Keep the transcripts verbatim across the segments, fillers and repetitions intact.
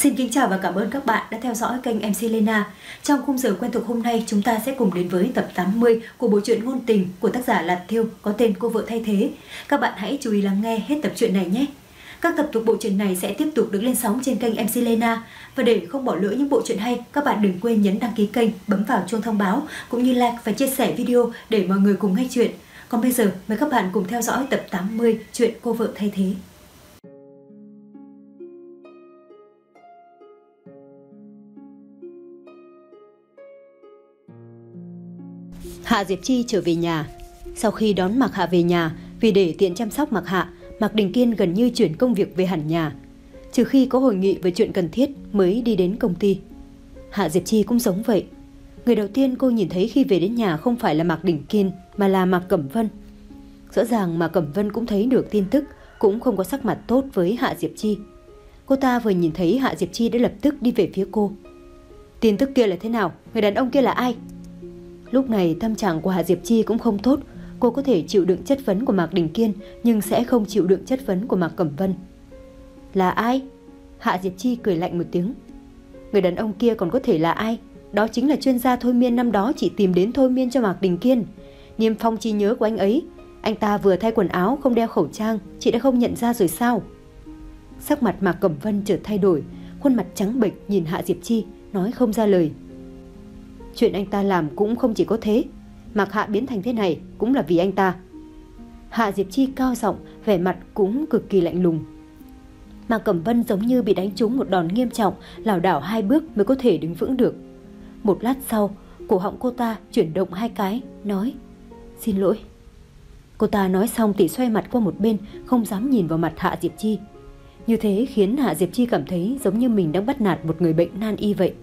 Xin kính chào và cảm ơn các bạn đã theo dõi kênh em xê Lena. Trong khung giờ quen thuộc hôm nay, chúng ta sẽ cùng đến với tập tám mươi của bộ truyện ngôn tình của tác giả Lạt Thiêu có tên Cô Vợ Thay Thế. Các bạn hãy chú ý lắng nghe hết tập truyện này nhé. Các tập thuộc bộ truyện này sẽ tiếp tục được lên sóng trên kênh em xê Lena. Và để không bỏ lỡ những bộ truyện hay, các bạn đừng quên nhấn đăng ký kênh, bấm vào chuông thông báo cũng như like và chia sẻ video để mọi người cùng nghe chuyện. Còn bây giờ, mời các bạn cùng theo dõi tập tám mươi chuyện Cô Vợ Thay Thế. Hạ Diệp Chi trở về nhà. Sau khi đón Mạc Hạ về nhà, vì để tiện chăm sóc Mạc Hạ, Mạc Đình Kiên gần như chuyển công việc về hẳn nhà. Trừ khi có hội nghị về chuyện cần thiết mới đi đến công ty. Hạ Diệp Chi cũng giống vậy. Người đầu tiên cô nhìn thấy khi về đến nhà không phải là Mạc Đình Kiên mà là Mạc Cẩm Vân. Rõ ràng Mạc Cẩm Vân cũng thấy được tin tức, cũng không có sắc mặt tốt với Hạ Diệp Chi. Cô ta vừa nhìn thấy Hạ Diệp Chi đã lập tức đi về phía cô. Tin tức kia là thế nào? Người đàn ông kia là ai? Lúc này tâm trạng của Hạ Diệp Chi cũng không tốt. Cô có thể chịu đựng chất vấn của Mạc Đình Kiên, nhưng sẽ không chịu đựng chất vấn của Mạc Cẩm Vân. Là ai? Hạ Diệp Chi cười lạnh một tiếng. Người đàn ông kia còn có thể là ai? Đó chính là chuyên gia thôi miên năm đó chị tìm đến thôi miên cho Mạc Đình Kiên. Niêm phong trí nhớ của anh ấy. Anh ta vừa thay quần áo không đeo khẩu trang, chị đã không nhận ra rồi sao? Sắc mặt Mạc Cẩm Vân chợt thay đổi, khuôn mặt trắng bệch nhìn Hạ Diệp Chi, nói không ra lời. Chuyện anh ta làm cũng không chỉ có thế. Mạc Hạ biến thành thế này cũng là vì anh ta. Hạ Diệp Chi cao giọng, vẻ mặt cũng cực kỳ lạnh lùng. Mạc Cẩm Vân giống như bị đánh trúng một đòn nghiêm trọng, lảo đảo hai bước mới có thể đứng vững được. Một lát sau, cổ họng cô ta chuyển động hai cái, nói: Xin lỗi. Cô ta nói xong thì xoay mặt qua một bên, không dám nhìn vào mặt Hạ Diệp Chi. Như thế khiến Hạ Diệp Chi cảm thấy giống như mình đang bắt nạt một người bệnh nan y vậy.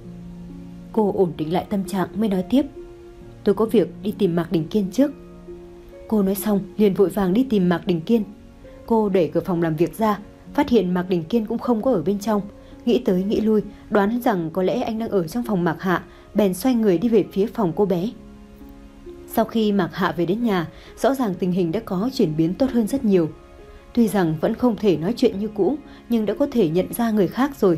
Cô ổn định lại tâm trạng mới nói tiếp: Tôi có việc đi tìm Mạc Đình Kiên trước. Cô nói xong liền vội vàng đi tìm Mạc Đình Kiên. Cô đẩy cửa phòng làm việc ra, phát hiện Mạc Đình Kiên cũng không có ở bên trong. Nghĩ tới nghĩ lui, đoán rằng có lẽ anh đang ở trong phòng Mạc Hạ, bèn xoay người đi về phía phòng cô bé. Sau khi Mạc Hạ về đến nhà, rõ ràng tình hình đã có chuyển biến tốt hơn rất nhiều. Tuy rằng vẫn không thể nói chuyện như cũ, nhưng đã có thể nhận ra người khác rồi.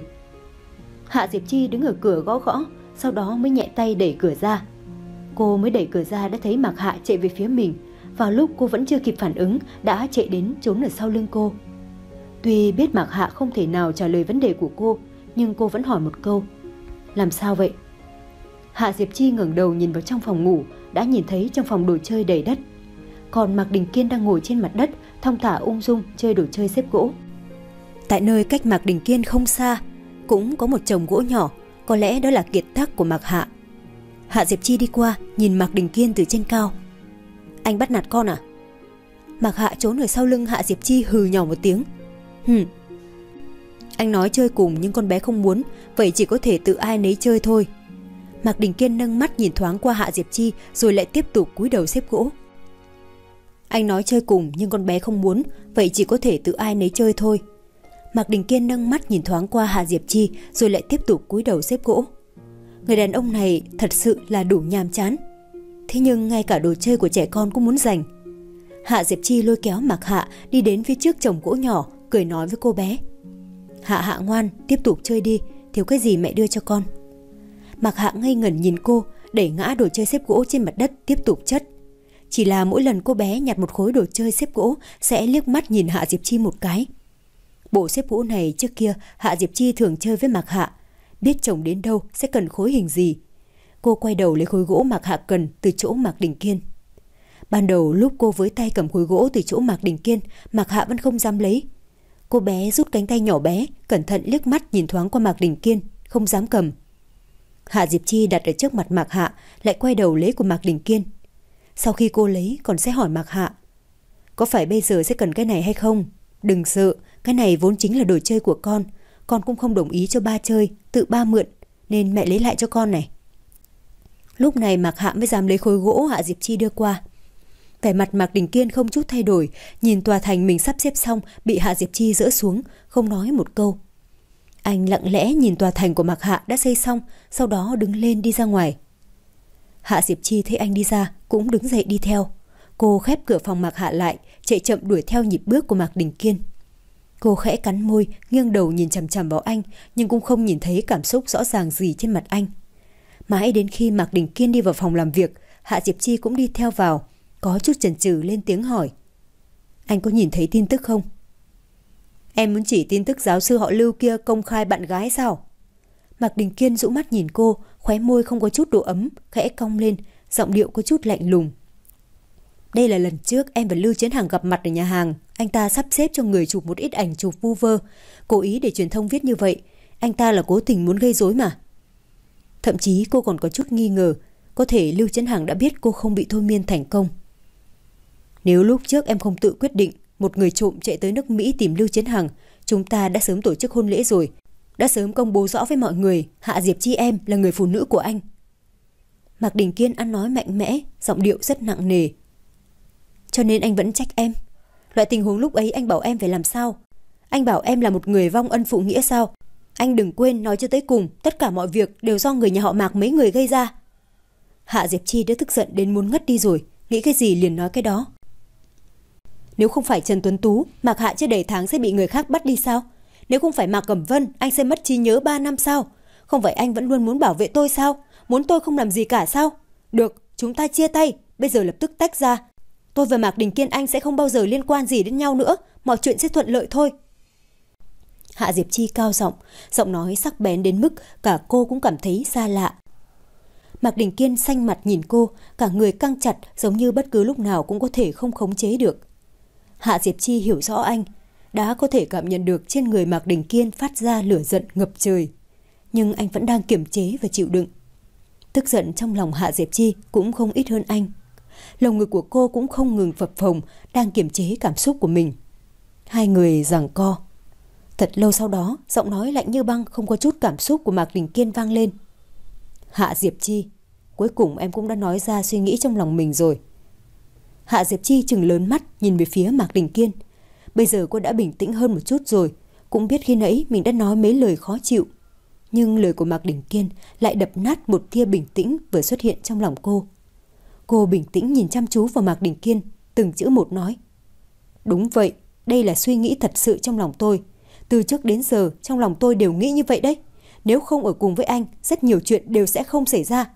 Hạ Diệp Chi đứng ở cửa gõ gõ, sau đó mới nhẹ tay đẩy cửa ra. Cô mới đẩy cửa ra đã thấy Mạc Hạ chạy về phía mình. Vào lúc cô vẫn chưa kịp phản ứng, đã chạy đến trốn ở sau lưng cô. Tuy biết Mạc Hạ không thể nào trả lời vấn đề của cô, nhưng cô vẫn hỏi một câu: Làm sao vậy? Hạ Diệp Chi ngẩng đầu nhìn vào trong phòng ngủ, đã nhìn thấy trong phòng đồ chơi đầy đất. Còn Mạc Đình Kiên đang ngồi trên mặt đất, thong thả ung dung chơi đồ chơi xếp gỗ. Tại nơi cách Mạc Đình Kiên không xa, cũng có một chồng gỗ nhỏ, có lẽ đó là kiệt tác của Mạc Hạ. Hạ Diệp Chi đi qua, nhìn Mạc Đình Kiên từ trên cao. Anh bắt nạt con à? Mạc Hạ trốn ở sau lưng Hạ Diệp Chi hừ nhỏ một tiếng. Hừm. Anh nói chơi cùng nhưng con bé không muốn, vậy chỉ có thể tự ai nấy chơi thôi. Mạc Đình Kiên nâng mắt nhìn thoáng qua Hạ Diệp Chi, rồi lại tiếp tục cúi đầu xếp gỗ. Anh nói chơi cùng nhưng con bé không muốn, vậy chỉ có thể tự ai nấy chơi thôi. Mạc Đình Kiên nâng mắt nhìn thoáng qua Hạ Diệp Chi, rồi lại tiếp tục cúi đầu xếp gỗ. Người đàn ông này thật sự là đủ nhàm chán. Thế nhưng ngay cả đồ chơi của trẻ con cũng muốn giành. Hạ Diệp Chi lôi kéo Mạc Hạ đi đến phía trước chồng gỗ nhỏ, cười nói với cô bé: Hạ Hạ ngoan, tiếp tục chơi đi, thiếu cái gì mẹ đưa cho con. Mạc Hạ ngây ngẩn nhìn cô, đẩy ngã đồ chơi xếp gỗ trên mặt đất, tiếp tục chất. Chỉ là mỗi lần cô bé nhặt một khối đồ chơi xếp gỗ sẽ liếc mắt nhìn Hạ Diệp Chi một cái. Bộ xếp gỗ này trước kia Hạ Diệp Chi thường chơi với Mạc Hạ, biết chồng đến đâu sẽ cần khối hình gì. Cô quay đầu lấy khối gỗ Mạc Hạ cần từ chỗ Mạc Đình Kiên. Ban đầu lúc cô với tay cầm khối gỗ từ chỗ Mạc Đình Kiên, Mạc Hạ vẫn không dám lấy. Cô bé rút cánh tay nhỏ bé, cẩn thận liếc mắt nhìn thoáng qua Mạc Đình Kiên, không dám cầm. Hạ Diệp Chi đặt ở trước mặt Mạc Hạ, lại quay đầu lấy của Mạc Đình Kiên. Sau khi cô lấy còn sẽ hỏi Mạc Hạ: Có phải bây giờ sẽ cần cái này hay không? Đừng sợ, cái này vốn chính là đồ chơi của con. Con cũng không đồng ý cho ba chơi, tự ba mượn, nên mẹ lấy lại cho con này. Lúc này Mạc Hạ mới dám lấy khối gỗ Hạ Diệp Chi đưa qua. Vẻ mặt Mạc Đình Kiên không chút thay đổi, nhìn tòa thành mình sắp xếp xong bị Hạ Diệp Chi dỡ xuống, không nói một câu. Anh lặng lẽ nhìn tòa thành của Mạc Hạ đã xây xong, sau đó đứng lên đi ra ngoài. Hạ Diệp Chi thấy anh đi ra cũng đứng dậy đi theo. Cô khép cửa phòng Mạc Hạ lại, chạy chậm đuổi theo nhịp bước của Mạc Đình Kiên. Cô khẽ cắn môi, nghiêng đầu nhìn chằm chằm vào anh, nhưng cũng không nhìn thấy cảm xúc rõ ràng gì trên mặt anh. Mãi đến khi Mạc Đình Kiên đi vào phòng làm việc, Hạ Diệp Chi cũng đi theo vào, có chút chần chừ lên tiếng hỏi. Anh có nhìn thấy tin tức không? Em muốn chỉ tin tức giáo sư họ Lưu kia công khai bạn gái sao? Mạc Đình Kiên dụ mắt nhìn cô, khóe môi không có chút độ ấm, khẽ cong lên, giọng điệu có chút lạnh lùng. Đây là lần trước em và Lưu Chiến Hằng gặp mặt ở nhà hàng. Anh ta sắp xếp cho người chụp một ít ảnh chụp vu vơ, cố ý để truyền thông viết như vậy. Anh ta là cố tình muốn gây rối mà. Thậm chí cô còn có chút nghi ngờ, có thể Lưu Chiến Hằng đã biết cô không bị thôi miên thành công. Nếu lúc trước em không tự quyết định, một người trộm chạy tới nước Mỹ tìm Lưu Chiến Hằng, chúng ta đã sớm tổ chức hôn lễ rồi, đã sớm công bố rõ với mọi người Hạ Diệp Chi em là người phụ nữ của anh. Mạc Đình Kiên ăn nói mạnh mẽ, giọng điệu rất nặng nề. Cho nên anh vẫn trách em. Loại tình huống lúc ấy anh bảo em phải làm sao? Anh bảo em là một người vong ân phụ nghĩa sao? Anh đừng quên nói cho tới cùng, tất cả mọi việc đều do người nhà họ Mạc mấy người gây ra. Hạ Diệp Chi đã tức giận đến muốn ngất đi rồi, nghĩ cái gì liền nói cái đó. Nếu không phải Trần Tuấn Tú, Mạc Hạ chưa đầy tháng sẽ bị người khác bắt đi sao? Nếu không phải Mạc Cẩm Vân, anh sẽ mất trí nhớ ba năm sao? Không phải anh vẫn luôn muốn bảo vệ tôi sao? Muốn tôi không làm gì cả sao? Được, chúng ta chia tay, bây giờ lập tức tách ra. Tôi và Mạc Đình Kiên anh sẽ không bao giờ liên quan gì đến nhau nữa, mọi chuyện sẽ thuận lợi thôi. Hạ Diệp Chi cao giọng, giọng nói sắc bén đến mức cả cô cũng cảm thấy xa lạ. Mạc Đình Kiên xanh mặt nhìn cô, cả người căng chặt giống như bất cứ lúc nào cũng có thể không khống chế được. Hạ Diệp Chi hiểu rõ anh, đã có thể cảm nhận được trên người Mạc Đình Kiên phát ra lửa giận ngập trời. Nhưng anh vẫn đang kiềm chế và chịu đựng. Tức giận trong lòng Hạ Diệp Chi cũng không ít hơn anh. Lồng ngực của cô cũng không ngừng phập phồng, đang kiềm chế cảm xúc của mình. Hai người giằng co. Thật lâu sau đó, giọng nói lạnh như băng không có chút cảm xúc của Mạc Đình Kiên vang lên. Hạ Diệp Chi, cuối cùng em cũng đã nói ra suy nghĩ trong lòng mình rồi. Hạ Diệp Chi trừng lớn mắt nhìn về phía Mạc Đình Kiên. Bây giờ cô đã bình tĩnh hơn một chút rồi, cũng biết khi nãy mình đã nói mấy lời khó chịu. Nhưng lời của Mạc Đình Kiên lại đập nát một tia bình tĩnh vừa xuất hiện trong lòng cô. Cô bình tĩnh nhìn chăm chú vào Mạc Đình Kiên, từng chữ một nói. Đúng vậy, đây là suy nghĩ thật sự trong lòng tôi. Từ trước đến giờ trong lòng tôi đều nghĩ như vậy đấy. Nếu không ở cùng với anh, rất nhiều chuyện đều sẽ không xảy ra.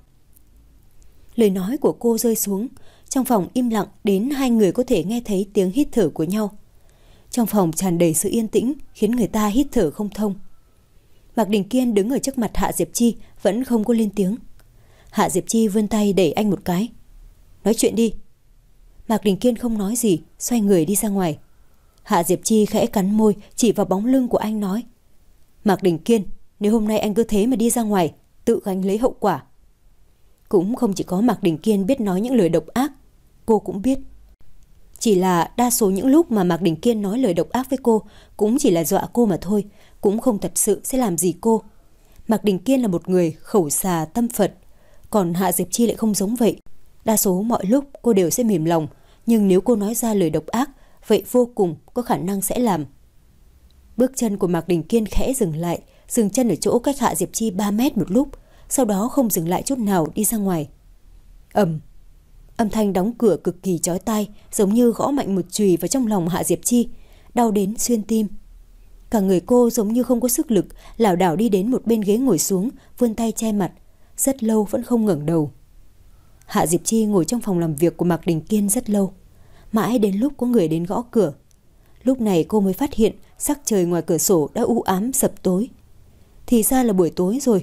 Lời nói của cô rơi xuống, trong phòng im lặng đến hai người có thể nghe thấy tiếng hít thở của nhau. Trong phòng tràn đầy sự yên tĩnh, khiến người ta hít thở không thông. Mạc Đình Kiên đứng ở trước mặt Hạ Diệp Chi, vẫn không có lên tiếng. Hạ Diệp Chi vươn tay đẩy anh một cái. Nói chuyện đi. Mạc Đình Kiên không nói gì, xoay người đi ra ngoài. Hạ Diệp Chi khẽ cắn môi, chỉ vào bóng lưng của anh nói. Mạc Đình Kiên, nếu hôm nay anh cứ thế mà đi ra ngoài, tự gánh lấy hậu quả. Cũng không chỉ có Mạc Đình Kiên biết nói những lời độc ác, cô cũng biết. Chỉ là đa số những lúc mà Mạc Đình Kiên nói lời độc ác với cô cũng chỉ là dọa cô mà thôi, cũng không thật sự sẽ làm gì cô. Mạc Đình Kiên là một người khẩu xà tâm Phật, còn Hạ Diệp Chi lại không giống vậy. Đa số mọi lúc cô đều sẽ mềm lòng, nhưng nếu cô nói ra lời độc ác, vậy vô cùng có khả năng sẽ làm. Bước chân của Mạc Đình Kiên khẽ dừng lại, dừng chân ở chỗ cách Hạ Diệp Chi ba mét một lúc, sau đó không dừng lại chút nào đi ra ngoài. Ầm, âm thanh đóng cửa cực kỳ chói tai, giống như gõ mạnh một chùy vào trong lòng Hạ Diệp Chi, đau đến xuyên tim. Cả người cô giống như không có sức lực, lảo đảo đi đến một bên ghế ngồi xuống, vươn tay che mặt, rất lâu vẫn không ngẩng đầu. Hạ Diệp Chi ngồi trong phòng làm việc của Mạc Đình Kiên rất lâu, mãi đến lúc có người đến gõ cửa. Lúc này cô mới phát hiện sắc trời ngoài cửa sổ đã u ám sập tối. Thì ra là buổi tối rồi.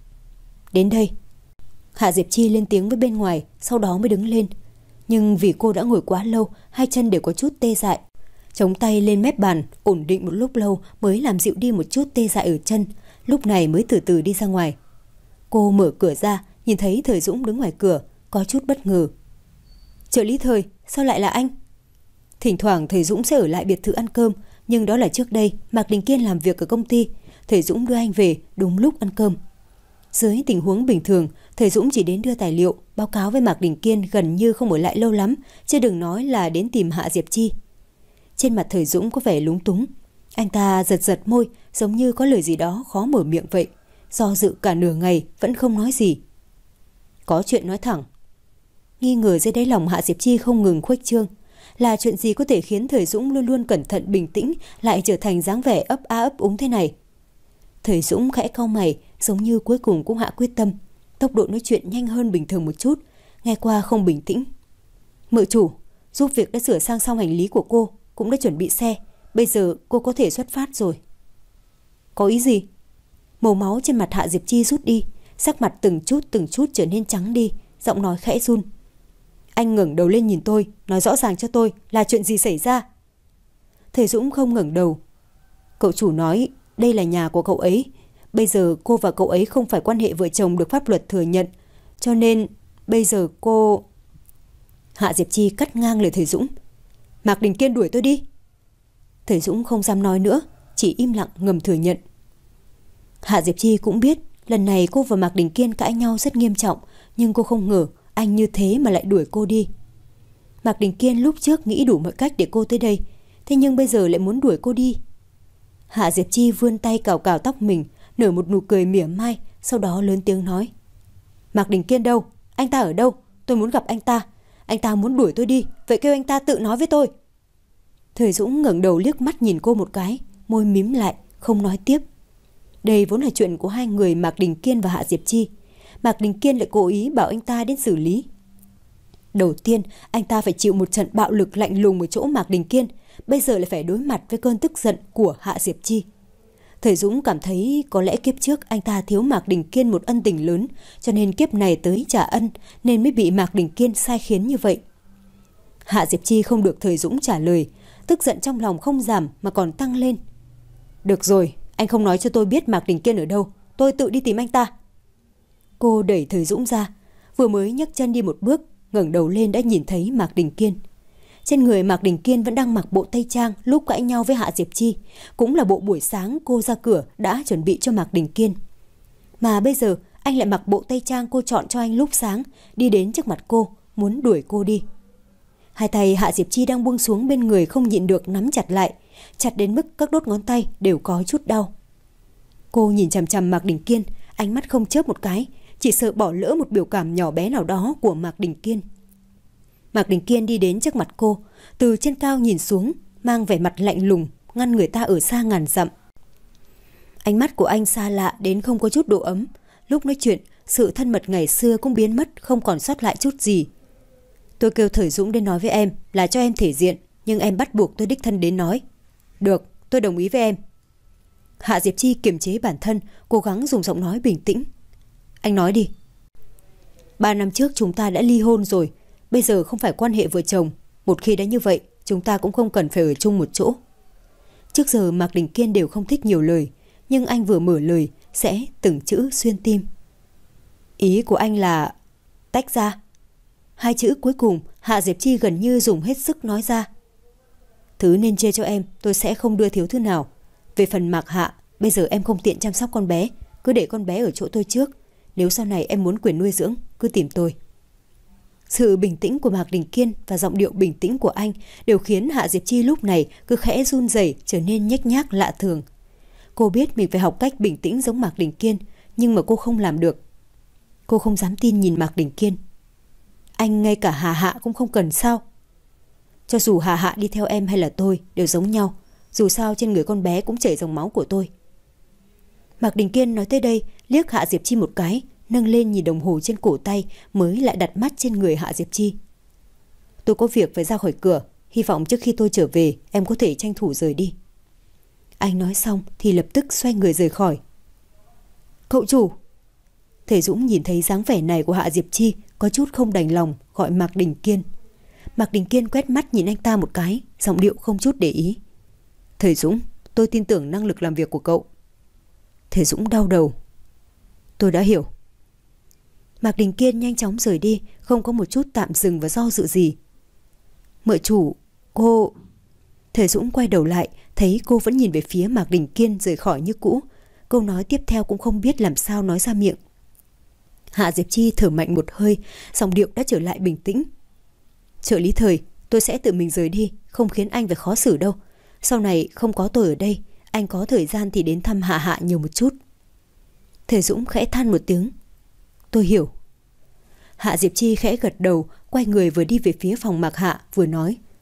Đến đây. Hạ Diệp Chi lên tiếng với bên ngoài, sau đó mới đứng lên. Nhưng vì cô đã ngồi quá lâu, hai chân đều có chút tê dại. Chống tay lên mép bàn, ổn định một lúc lâu mới làm dịu đi một chút tê dại ở chân. Lúc này mới từ từ đi ra ngoài. Cô mở cửa ra, nhìn thấy Thời Dũng đứng ngoài cửa, có chút bất ngờ. Trợ lý Thời, sao lại là anh? Thỉnh thoảng Thời Dũng sẽ ở lại biệt thự ăn cơm, nhưng đó là trước đây Mạc Đình Kiên làm việc ở công ty, Thời Dũng đưa anh về đúng lúc ăn cơm. Dưới tình huống bình thường, Thời Dũng chỉ đến đưa tài liệu, báo cáo với Mạc Đình Kiên, gần như không ở lại lâu lắm, chứ đừng nói là đến tìm Hạ Diệp Chi. Trên mặt Thời Dũng có vẻ lúng túng. Anh ta giật giật môi, giống như có lời gì đó khó mở miệng vậy. Do dự cả nửa ngày vẫn không nói gì. Có chuyện nói thẳng. Nghi ngờ dưới đáy lòng Hạ Diệp Chi không ngừng khuếch trương. Là chuyện gì có thể khiến Thời Dũng luôn luôn cẩn thận bình tĩnh lại trở thành dáng vẻ ấp a ấp úng thế này? Thời Dũng khẽ cau mày, giống như cuối cùng cũng hạ quyết tâm. Tốc độ nói chuyện nhanh hơn bình thường một chút, nghe qua không bình tĩnh. Mợ chủ, giúp việc đã sửa sang xong hành lý của cô, cũng đã chuẩn bị xe. Bây giờ cô có thể xuất phát rồi. Có ý gì? Màu máu trên mặt Hạ Diệp Chi rút đi, sắc mặt từng chút từng chút trở nên trắng đi, giọng nói khẽ run. Anh ngẩng đầu lên nhìn tôi, nói rõ ràng cho tôi là chuyện gì xảy ra. Thời Dũng không ngẩng đầu. Cậu chủ nói đây là nhà của cậu ấy. Bây giờ cô và cậu ấy không phải quan hệ vợ chồng được pháp luật thừa nhận. Cho nên bây giờ cô... Hạ Diệp Chi cắt ngang lời Thời Dũng. Mạc Đình Kiên đuổi tôi đi. Thời Dũng không dám nói nữa, chỉ im lặng ngầm thừa nhận. Hạ Diệp Chi cũng biết lần này cô và Mạc Đình Kiên cãi nhau rất nghiêm trọng, nhưng cô không ngờ anh như thế mà lại đuổi cô đi. Mạc Đình Kiên lúc trước nghĩ đủ mọi cách để cô tới đây, thế nhưng bây giờ lại muốn đuổi cô đi. Hạ Diệp Chi vươn tay cào cào tóc mình, nở một nụ cười mỉa mai, sau đó lớn tiếng nói. Mạc Đình Kiên đâu? Anh ta ở đâu? Tôi muốn gặp anh ta. Anh ta muốn đuổi tôi đi, vậy kêu anh ta tự nói với tôi. Thời Dũng ngẩng đầu liếc mắt nhìn cô một cái, môi mím lại, không nói tiếp. Đây vốn là chuyện của hai người Mạc Đình Kiên và Hạ Diệp Chi. Mạc Đình Kiên lại cố ý bảo anh ta đến xử lý. Đầu tiên, anh ta phải chịu một trận bạo lực lạnh lùng ở chỗ Mạc Đình Kiên, bây giờ lại phải đối mặt với cơn tức giận của Hạ Diệp Chi. Thời Dũng cảm thấy có lẽ kiếp trước anh ta thiếu Mạc Đình Kiên một ân tình lớn, cho nên kiếp này tới trả ân, nên mới bị Mạc Đình Kiên sai khiến như vậy. Hạ Diệp Chi không được Thời Dũng trả lời, tức giận trong lòng không giảm mà còn tăng lên. Được rồi, anh không nói cho tôi biết Mạc Đình Kiên ở đâu, tôi tự đi tìm anh ta. Cô đẩy Thời Dũng ra, vừa mới nhấc chân đi một bước, ngẩng đầu lên đã nhìn thấy Mạc Đình Kiên. Trên người Mạc Đình Kiên vẫn đang mặc bộ tây trang lúc cãi nhau với Hạ Diệp Chi, cũng là bộ buổi sáng cô ra cửa đã chuẩn bị cho Mạc Đình Kiên. Mà bây giờ anh lại mặc bộ tây trang cô chọn cho anh lúc sáng, đi đến trước mặt cô, muốn đuổi cô đi. Hai tay Hạ Diệp Chi đang buông xuống bên người không nhịn được nắm chặt lại, chặt đến mức các đốt ngón tay đều có chút đau. Cô nhìn chằm chằm Mạc Đình Kiên, ánh mắt không chớp một cái, chỉ sợ bỏ lỡ một biểu cảm nhỏ bé nào đó của Mạc Đình Kiên. Mạc Đình Kiên đi đến trước mặt cô, từ trên cao nhìn xuống, mang vẻ mặt lạnh lùng, ngăn người ta ở xa ngàn dặm. Ánh mắt của anh xa lạ đến không có chút độ ấm, lúc nói chuyện, sự thân mật ngày xưa cũng biến mất, không còn sót lại chút gì. Tôi kêu Thời Dũng đến nói với em là cho em thể diện, nhưng em bắt buộc tôi đích thân đến nói. Được, tôi đồng ý với em. Hạ Diệp Chi kiềm chế bản thân, cố gắng dùng giọng nói bình tĩnh. Anh nói đi. Ba năm trước chúng ta đã ly hôn rồi, bây giờ không phải quan hệ vợ chồng. Một khi đã như vậy, chúng ta cũng không cần phải ở chung một chỗ. Trước giờ Mạc Đình Kiên đều không thích nhiều lời, nhưng anh vừa mở lời sẽ từng chữ xuyên tim. Ý của anh là tách ra. Hai chữ cuối cùng Hạ Diệp Chi gần như dùng hết sức nói ra. Thứ nên chê cho em tôi sẽ không đưa thiếu thứ nào. Về phần Mạc Hạ, bây giờ em không tiện chăm sóc con bé, cứ để con bé ở chỗ tôi trước. Nếu sau này em muốn quyền nuôi dưỡng, cứ tìm tôi. Sự bình tĩnh của Mạc Đình Kiên và giọng điệu bình tĩnh của anh đều khiến Hạ Diệp Chi lúc này cứ khẽ run rẩy, trở nên nhếch nhác lạ thường. Cô biết mình phải học cách bình tĩnh giống Mạc Đình Kiên, nhưng mà cô không làm được. Cô không dám tin nhìn Mạc Đình Kiên. Anh ngay cả Hà Hạ cũng không cần sao? Cho dù Hà Hạ đi theo em hay là tôi đều giống nhau, dù sao trên người con bé cũng chảy dòng máu của tôi. Mạc Đình Kiên nói tới đây, liếc Hạ Diệp Chi một cái, nâng lên nhìn đồng hồ trên cổ tay, mới lại đặt mắt trên người Hạ Diệp Chi. Tôi có việc phải ra khỏi cửa, hy vọng trước khi tôi trở về em có thể tranh thủ rời đi. Anh nói xong thì lập tức xoay người rời khỏi. Cậu chủ. Thể Dũng nhìn thấy dáng vẻ này của Hạ Diệp Chi, có chút không đành lòng, gọi Mạc Đình Kiên. Mạc Đình Kiên quét mắt nhìn anh ta một cái, giọng điệu không chút để ý. Thể Dũng, tôi tin tưởng năng lực làm việc của cậu. Thể Dũng đau đầu. Tôi đã hiểu. Mạc Đình Kiên nhanh chóng rời đi, không có một chút tạm dừng và do dự gì. Mợ chủ, cô... Thể Dũng quay đầu lại, thấy cô vẫn nhìn về phía Mạc Đình Kiên rời khỏi như cũ. Câu nói tiếp theo cũng không biết làm sao nói ra miệng. Hạ Diệp Chi thở mạnh một hơi, giọng điệu đã trở lại bình tĩnh. Trợ lý Thời, tôi sẽ tự mình rời đi, không khiến anh phải khó xử đâu. Sau này không có tôi ở đây, anh có thời gian thì đến thăm Hạ Hạ nhiều một chút. Thể Dũng khẽ than một tiếng. Tôi hiểu. Hạ Diệp Chi khẽ gật đầu, quay người vừa đi về phía phòng Mạc Hạ, vừa nói.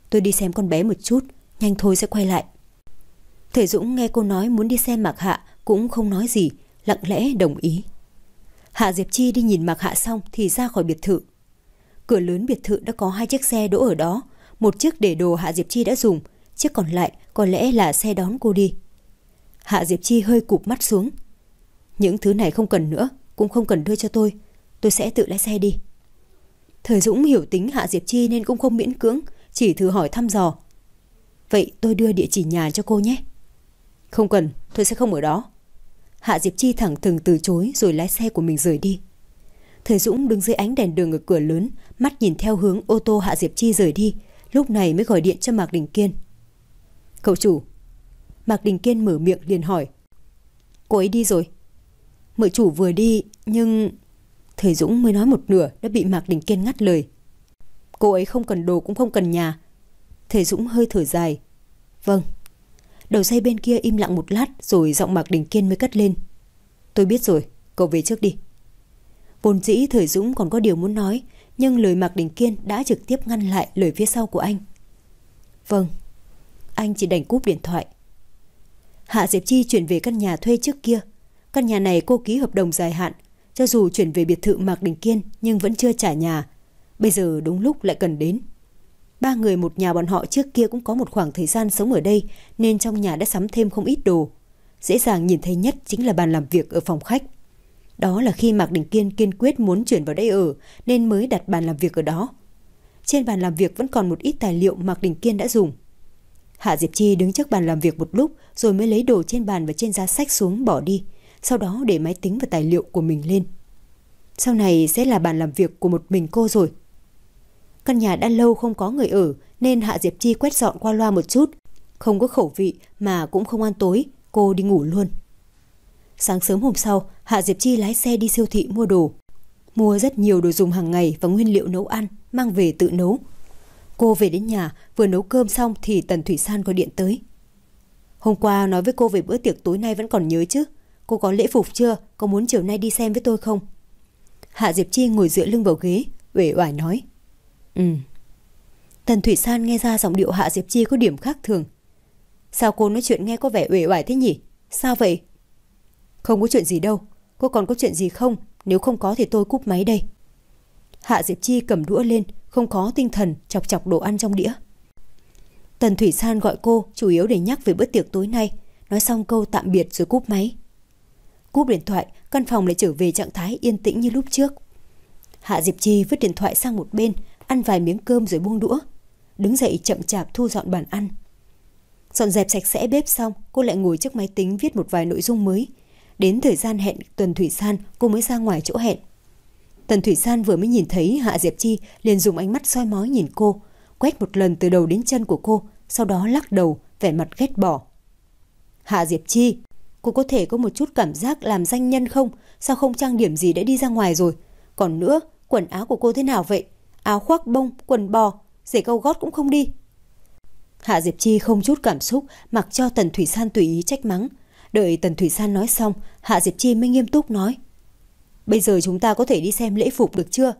tôi đi xem con bé một chút, nhanh thôi sẽ quay lại. Thầy Dũng nghe cô nói muốn đi xem Mạc Hạ cũng không nói gì, lặng lẽ đồng ý. Hạ Diệp Chi đi nhìn Mạc Hạ xong thì ra khỏi biệt thự. Cửa lớn biệt thự đã có hai chiếc xe đỗ ở đó, một chiếc để đồ Hạ Diệp Chi đã dùng, chiếc còn lại có lẽ là xe đón cô đi. Hạ Diệp Chi hơi cụp mắt xuống. Những thứ này không cần nữa, cũng không cần đưa cho tôi, tôi sẽ tự lái xe đi. Thời Dũng hiểu tính Hạ Diệp Chi nên cũng không miễn cưỡng, chỉ thử hỏi thăm dò. Vậy tôi đưa địa chỉ nhà cho cô nhé. Không cần, tôi sẽ không ở đó. Hạ Diệp Chi thẳng thừng từ chối rồi lái xe của mình rời đi. Thời Dũng đứng dưới ánh đèn đường ở cửa lớn, mắt nhìn theo hướng ô tô Hạ Diệp Chi rời đi, lúc này mới gọi điện cho Mạc Đình Kiên. Cậu chủ. Mạc Đình Kiên mở miệng liền hỏi. Cô ấy đi rồi. Mợ chủ vừa đi, nhưng... Thời Dũng mới nói một nửa đã bị Mạc Đình Kiên ngắt lời. Cô ấy không cần đồ cũng không cần nhà. Thời Dũng hơi thở dài. Vâng. Đầu dây bên kia im lặng một lát rồi giọng Mạc Đình Kiên mới cất lên. Tôi biết rồi, cậu về trước đi. Vốn dĩ Thời Dũng còn có điều muốn nói, nhưng lời Mạc Đình Kiên đã trực tiếp ngăn lại lời phía sau của anh. Vâng. Anh chỉ đành cúp điện thoại. Hạ Diệp Chi chuyển về căn nhà thuê trước kia. Căn nhà này cô ký hợp đồng dài hạn, cho dù chuyển về biệt thự Mạc Đình Kiên nhưng vẫn chưa trả nhà. Bây giờ đúng lúc lại cần đến. Ba người một nhà bọn họ trước kia cũng có một khoảng thời gian sống ở đây, nên trong nhà đã sắm thêm không ít đồ. Dễ dàng nhìn thấy nhất chính là bàn làm việc ở phòng khách. Đó là khi Mạc Đình Kiên kiên quyết muốn chuyển vào đây ở, nên mới đặt bàn làm việc ở đó. Trên bàn làm việc vẫn còn một ít tài liệu Mạc Đình Kiên đã dùng. Hạ Diệp Chi đứng trước bàn làm việc một lúc rồi mới lấy đồ trên bàn và trên giá sách xuống bỏ đi, sau đó để máy tính và tài liệu của mình lên. Sau này sẽ là bàn làm việc của một mình cô rồi. Căn nhà đã lâu không có người ở nên Hạ Diệp Chi quét dọn qua loa một chút, không có khẩu vị mà cũng không ăn tối, cô đi ngủ luôn. Sáng sớm hôm sau, Hạ Diệp Chi lái xe đi siêu thị mua đồ. Mua rất nhiều đồ dùng hàng ngày và nguyên liệu nấu ăn, mang về tự nấu. Cô về đến nhà, vừa nấu cơm xong thì Tần Thủy San gọi điện tới. Hôm qua nói với cô về bữa tiệc tối nay vẫn còn nhớ chứ? Cô có lễ phục chưa? Có muốn chiều nay đi xem với tôi không? Hạ Diệp Chi ngồi dựa lưng vào ghế, uể oải nói. Ừ. Tần Thủy San nghe ra giọng điệu Hạ Diệp Chi có điểm khác thường. Sao cô nói chuyện nghe có vẻ uể oải thế nhỉ? Sao vậy? Không có chuyện gì đâu. Cô còn có chuyện gì không? Nếu không có thì tôi cúp máy đây. Hạ Diệp Chi cầm đũa lên, không có tinh thần chọc chọc đồ ăn trong đĩa. Tần Thủy San gọi cô chủ yếu để nhắc về bữa tiệc tối nay. Nói xong câu tạm biệt rồi cúp máy. Cúp điện thoại, căn phòng lại trở về trạng thái yên tĩnh như lúc trước. Hạ Diệp Chi vứt điện thoại sang một bên, ăn vài miếng cơm rồi buông đũa. Đứng dậy chậm chạp thu dọn bàn ăn. Dọn dẹp sạch sẽ bếp xong, cô lại ngồi trước máy tính viết một vài nội dung mới. Đến thời gian hẹn Tần Thủy San, cô mới ra ngoài chỗ hẹn. Tần Thủy San vừa mới nhìn thấy Hạ Diệp Chi liền dùng ánh mắt soi mói nhìn cô, quét một lần từ đầu đến chân của cô, sau đó lắc đầu, vẻ mặt ghét bỏ. Hạ Diệp Chi, cô có thể có một chút cảm giác làm danh nhân không? Sao không trang điểm gì đã đi ra ngoài rồi? Còn nữa, quần áo của cô thế nào vậy? Áo khoác bông, quần bò, giày cao gót cũng không đi. Hạ Diệp Chi không chút cảm xúc, mặc cho Tần Thủy San tùy ý trách mắng. Đợi Tần Thủy San nói xong, Hạ Diệp Chi mới nghiêm túc nói. Bây giờ chúng ta có thể đi xem lễ phục được chưa?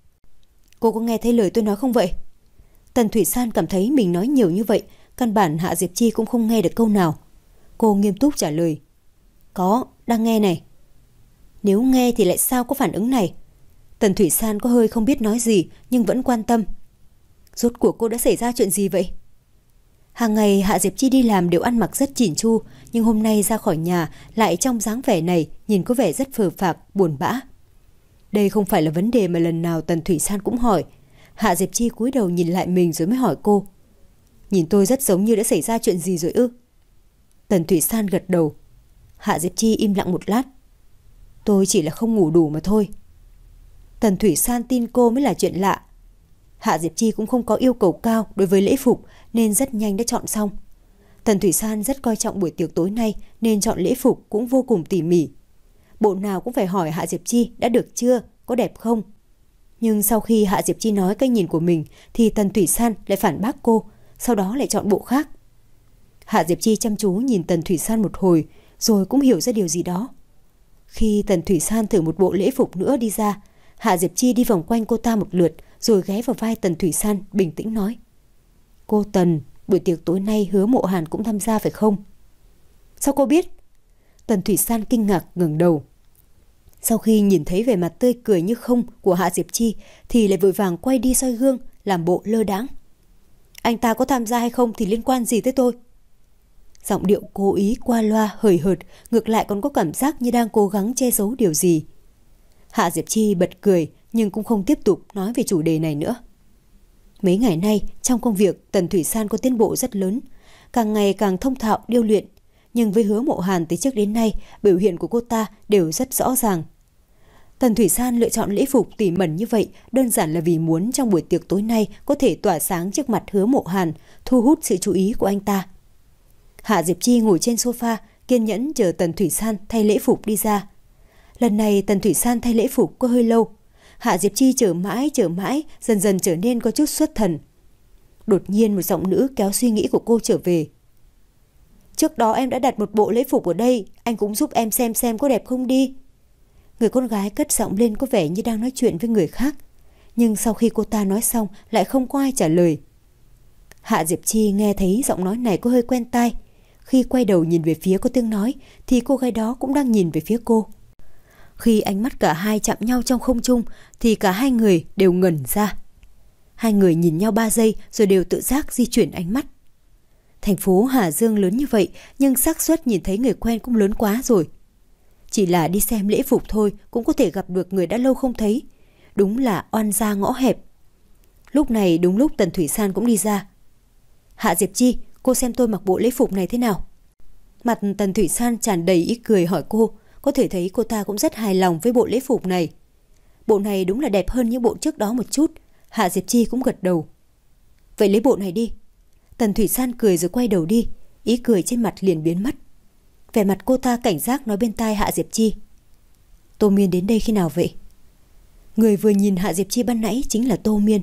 Cô có nghe thấy lời tôi nói không vậy? Tần Thủy San cảm thấy mình nói nhiều như vậy, căn bản Hạ Diệp Chi cũng không nghe được câu nào. Cô nghiêm túc trả lời. Có, đang nghe này. Nếu nghe thì lại sao có phản ứng này? Tần Thủy San có hơi không biết nói gì nhưng vẫn quan tâm. Rốt cuộc cô đã xảy ra chuyện gì vậy? Hàng ngày Hạ Diệp Chi đi làm đều ăn mặc rất chỉn chu, nhưng hôm nay ra khỏi nhà lại trong dáng vẻ này, nhìn có vẻ rất phờ phạc, buồn bã. Đây không phải là vấn đề mà lần nào Tần Thủy San cũng hỏi. Hạ Diệp Chi cúi đầu nhìn lại mình rồi mới hỏi cô. Nhìn tôi rất giống như đã xảy ra chuyện gì rồi ư? Tần Thủy San gật đầu. Hạ Diệp Chi im lặng một lát. Tôi chỉ là không ngủ đủ mà thôi. Tần Thủy San tin cô mới là chuyện lạ. Hạ Diệp Chi cũng không có yêu cầu cao đối với lễ phục nên rất nhanh đã chọn xong. Tần Thủy San rất coi trọng buổi tiệc tối nay nên chọn lễ phục cũng vô cùng tỉ mỉ. Bộ nào cũng phải hỏi Hạ Diệp Chi đã được chưa, có đẹp không. Nhưng sau khi Hạ Diệp Chi nói cái nhìn của mình thì Tần Thủy San lại phản bác cô, sau đó lại chọn bộ khác. Hạ Diệp Chi chăm chú nhìn Tần Thủy San một hồi rồi cũng hiểu ra điều gì đó. Khi Tần Thủy San thử một bộ lễ phục nữa đi ra, Hạ Diệp Chi đi vòng quanh cô ta một lượt rồi ghé vào vai Tần Thủy San bình tĩnh nói. Cô Tần, buổi tiệc tối nay Hứa Mộ Hàn cũng tham gia phải không? Sao cô biết? Tần Thủy San kinh ngạc ngẩng đầu. Sau khi nhìn thấy vẻ mặt tươi cười như không của Hạ Diệp Chi thì lại vội vàng quay đi soi gương, làm bộ lơ đãng. Anh ta có tham gia hay không thì liên quan gì tới tôi? Giọng điệu cố ý qua loa hời hợt, ngược lại còn có cảm giác như đang cố gắng che giấu điều gì. Hạ Diệp Chi bật cười nhưng cũng không tiếp tục nói về chủ đề này nữa. Mấy ngày nay trong công việc, Tần Thủy San có tiến bộ rất lớn, càng ngày càng thông thạo điêu luyện. Nhưng với Hứa Mộ Hàn từ trước đến nay, biểu hiện của cô ta đều rất rõ ràng. Tần Thủy San lựa chọn lễ phục tỉ mẩn như vậy đơn giản là vì muốn trong buổi tiệc tối nay có thể tỏa sáng trước mặt Hứa Mộ Hàn, thu hút sự chú ý của anh ta. Hạ Diệp Chi ngồi trên sofa, kiên nhẫn chờ Tần Thủy San thay lễ phục đi ra. Lần này Tần Thủy San thay lễ phục có hơi lâu. Hạ Diệp Chi chờ mãi chờ mãi, dần dần trở nên có chút xuất thần. Đột nhiên một giọng nữ kéo suy nghĩ của cô trở về. Trước đó em đã đặt một bộ lễ phục ở đây, anh cũng giúp em xem xem có đẹp không đi. Người con gái cất giọng lên có vẻ như đang nói chuyện với người khác. Nhưng sau khi cô ta nói xong lại không có ai trả lời. Hạ Diệp Chi nghe thấy giọng nói này có hơi quen tai. Khi quay đầu nhìn về phía có tiếng nói thì cô gái đó cũng đang nhìn về phía cô. Khi ánh mắt cả hai chạm nhau trong không trung thì cả hai người đều ngẩn ra. Hai người nhìn nhau ba giây rồi đều tự giác di chuyển ánh mắt. Thành phố Hà Dương lớn như vậy nhưng xác suất nhìn thấy người quen cũng lớn quá rồi. Chỉ là đi xem lễ phục thôi cũng có thể gặp được người đã lâu không thấy. Đúng là oan gia ngõ hẹp. Lúc này đúng lúc Tần Thủy San cũng đi ra. Hạ Diệp Chi, cô xem tôi mặc bộ lễ phục này thế nào? Mặt Tần Thủy San tràn đầy ý cười hỏi cô. Có thể thấy cô ta cũng rất hài lòng với bộ lễ phục này. Bộ này đúng là đẹp hơn những bộ trước đó một chút. Hạ Diệp Chi cũng gật đầu. Vậy lấy bộ này đi. Tần Thủy San cười rồi quay đầu đi. Ý cười trên mặt liền biến mất. Vẻ mặt cô ta cảnh giác nói bên tai Hạ Diệp Chi. Tô Miên đến đây khi nào vậy? Người vừa nhìn Hạ Diệp Chi ban nãy chính là Tô Miên.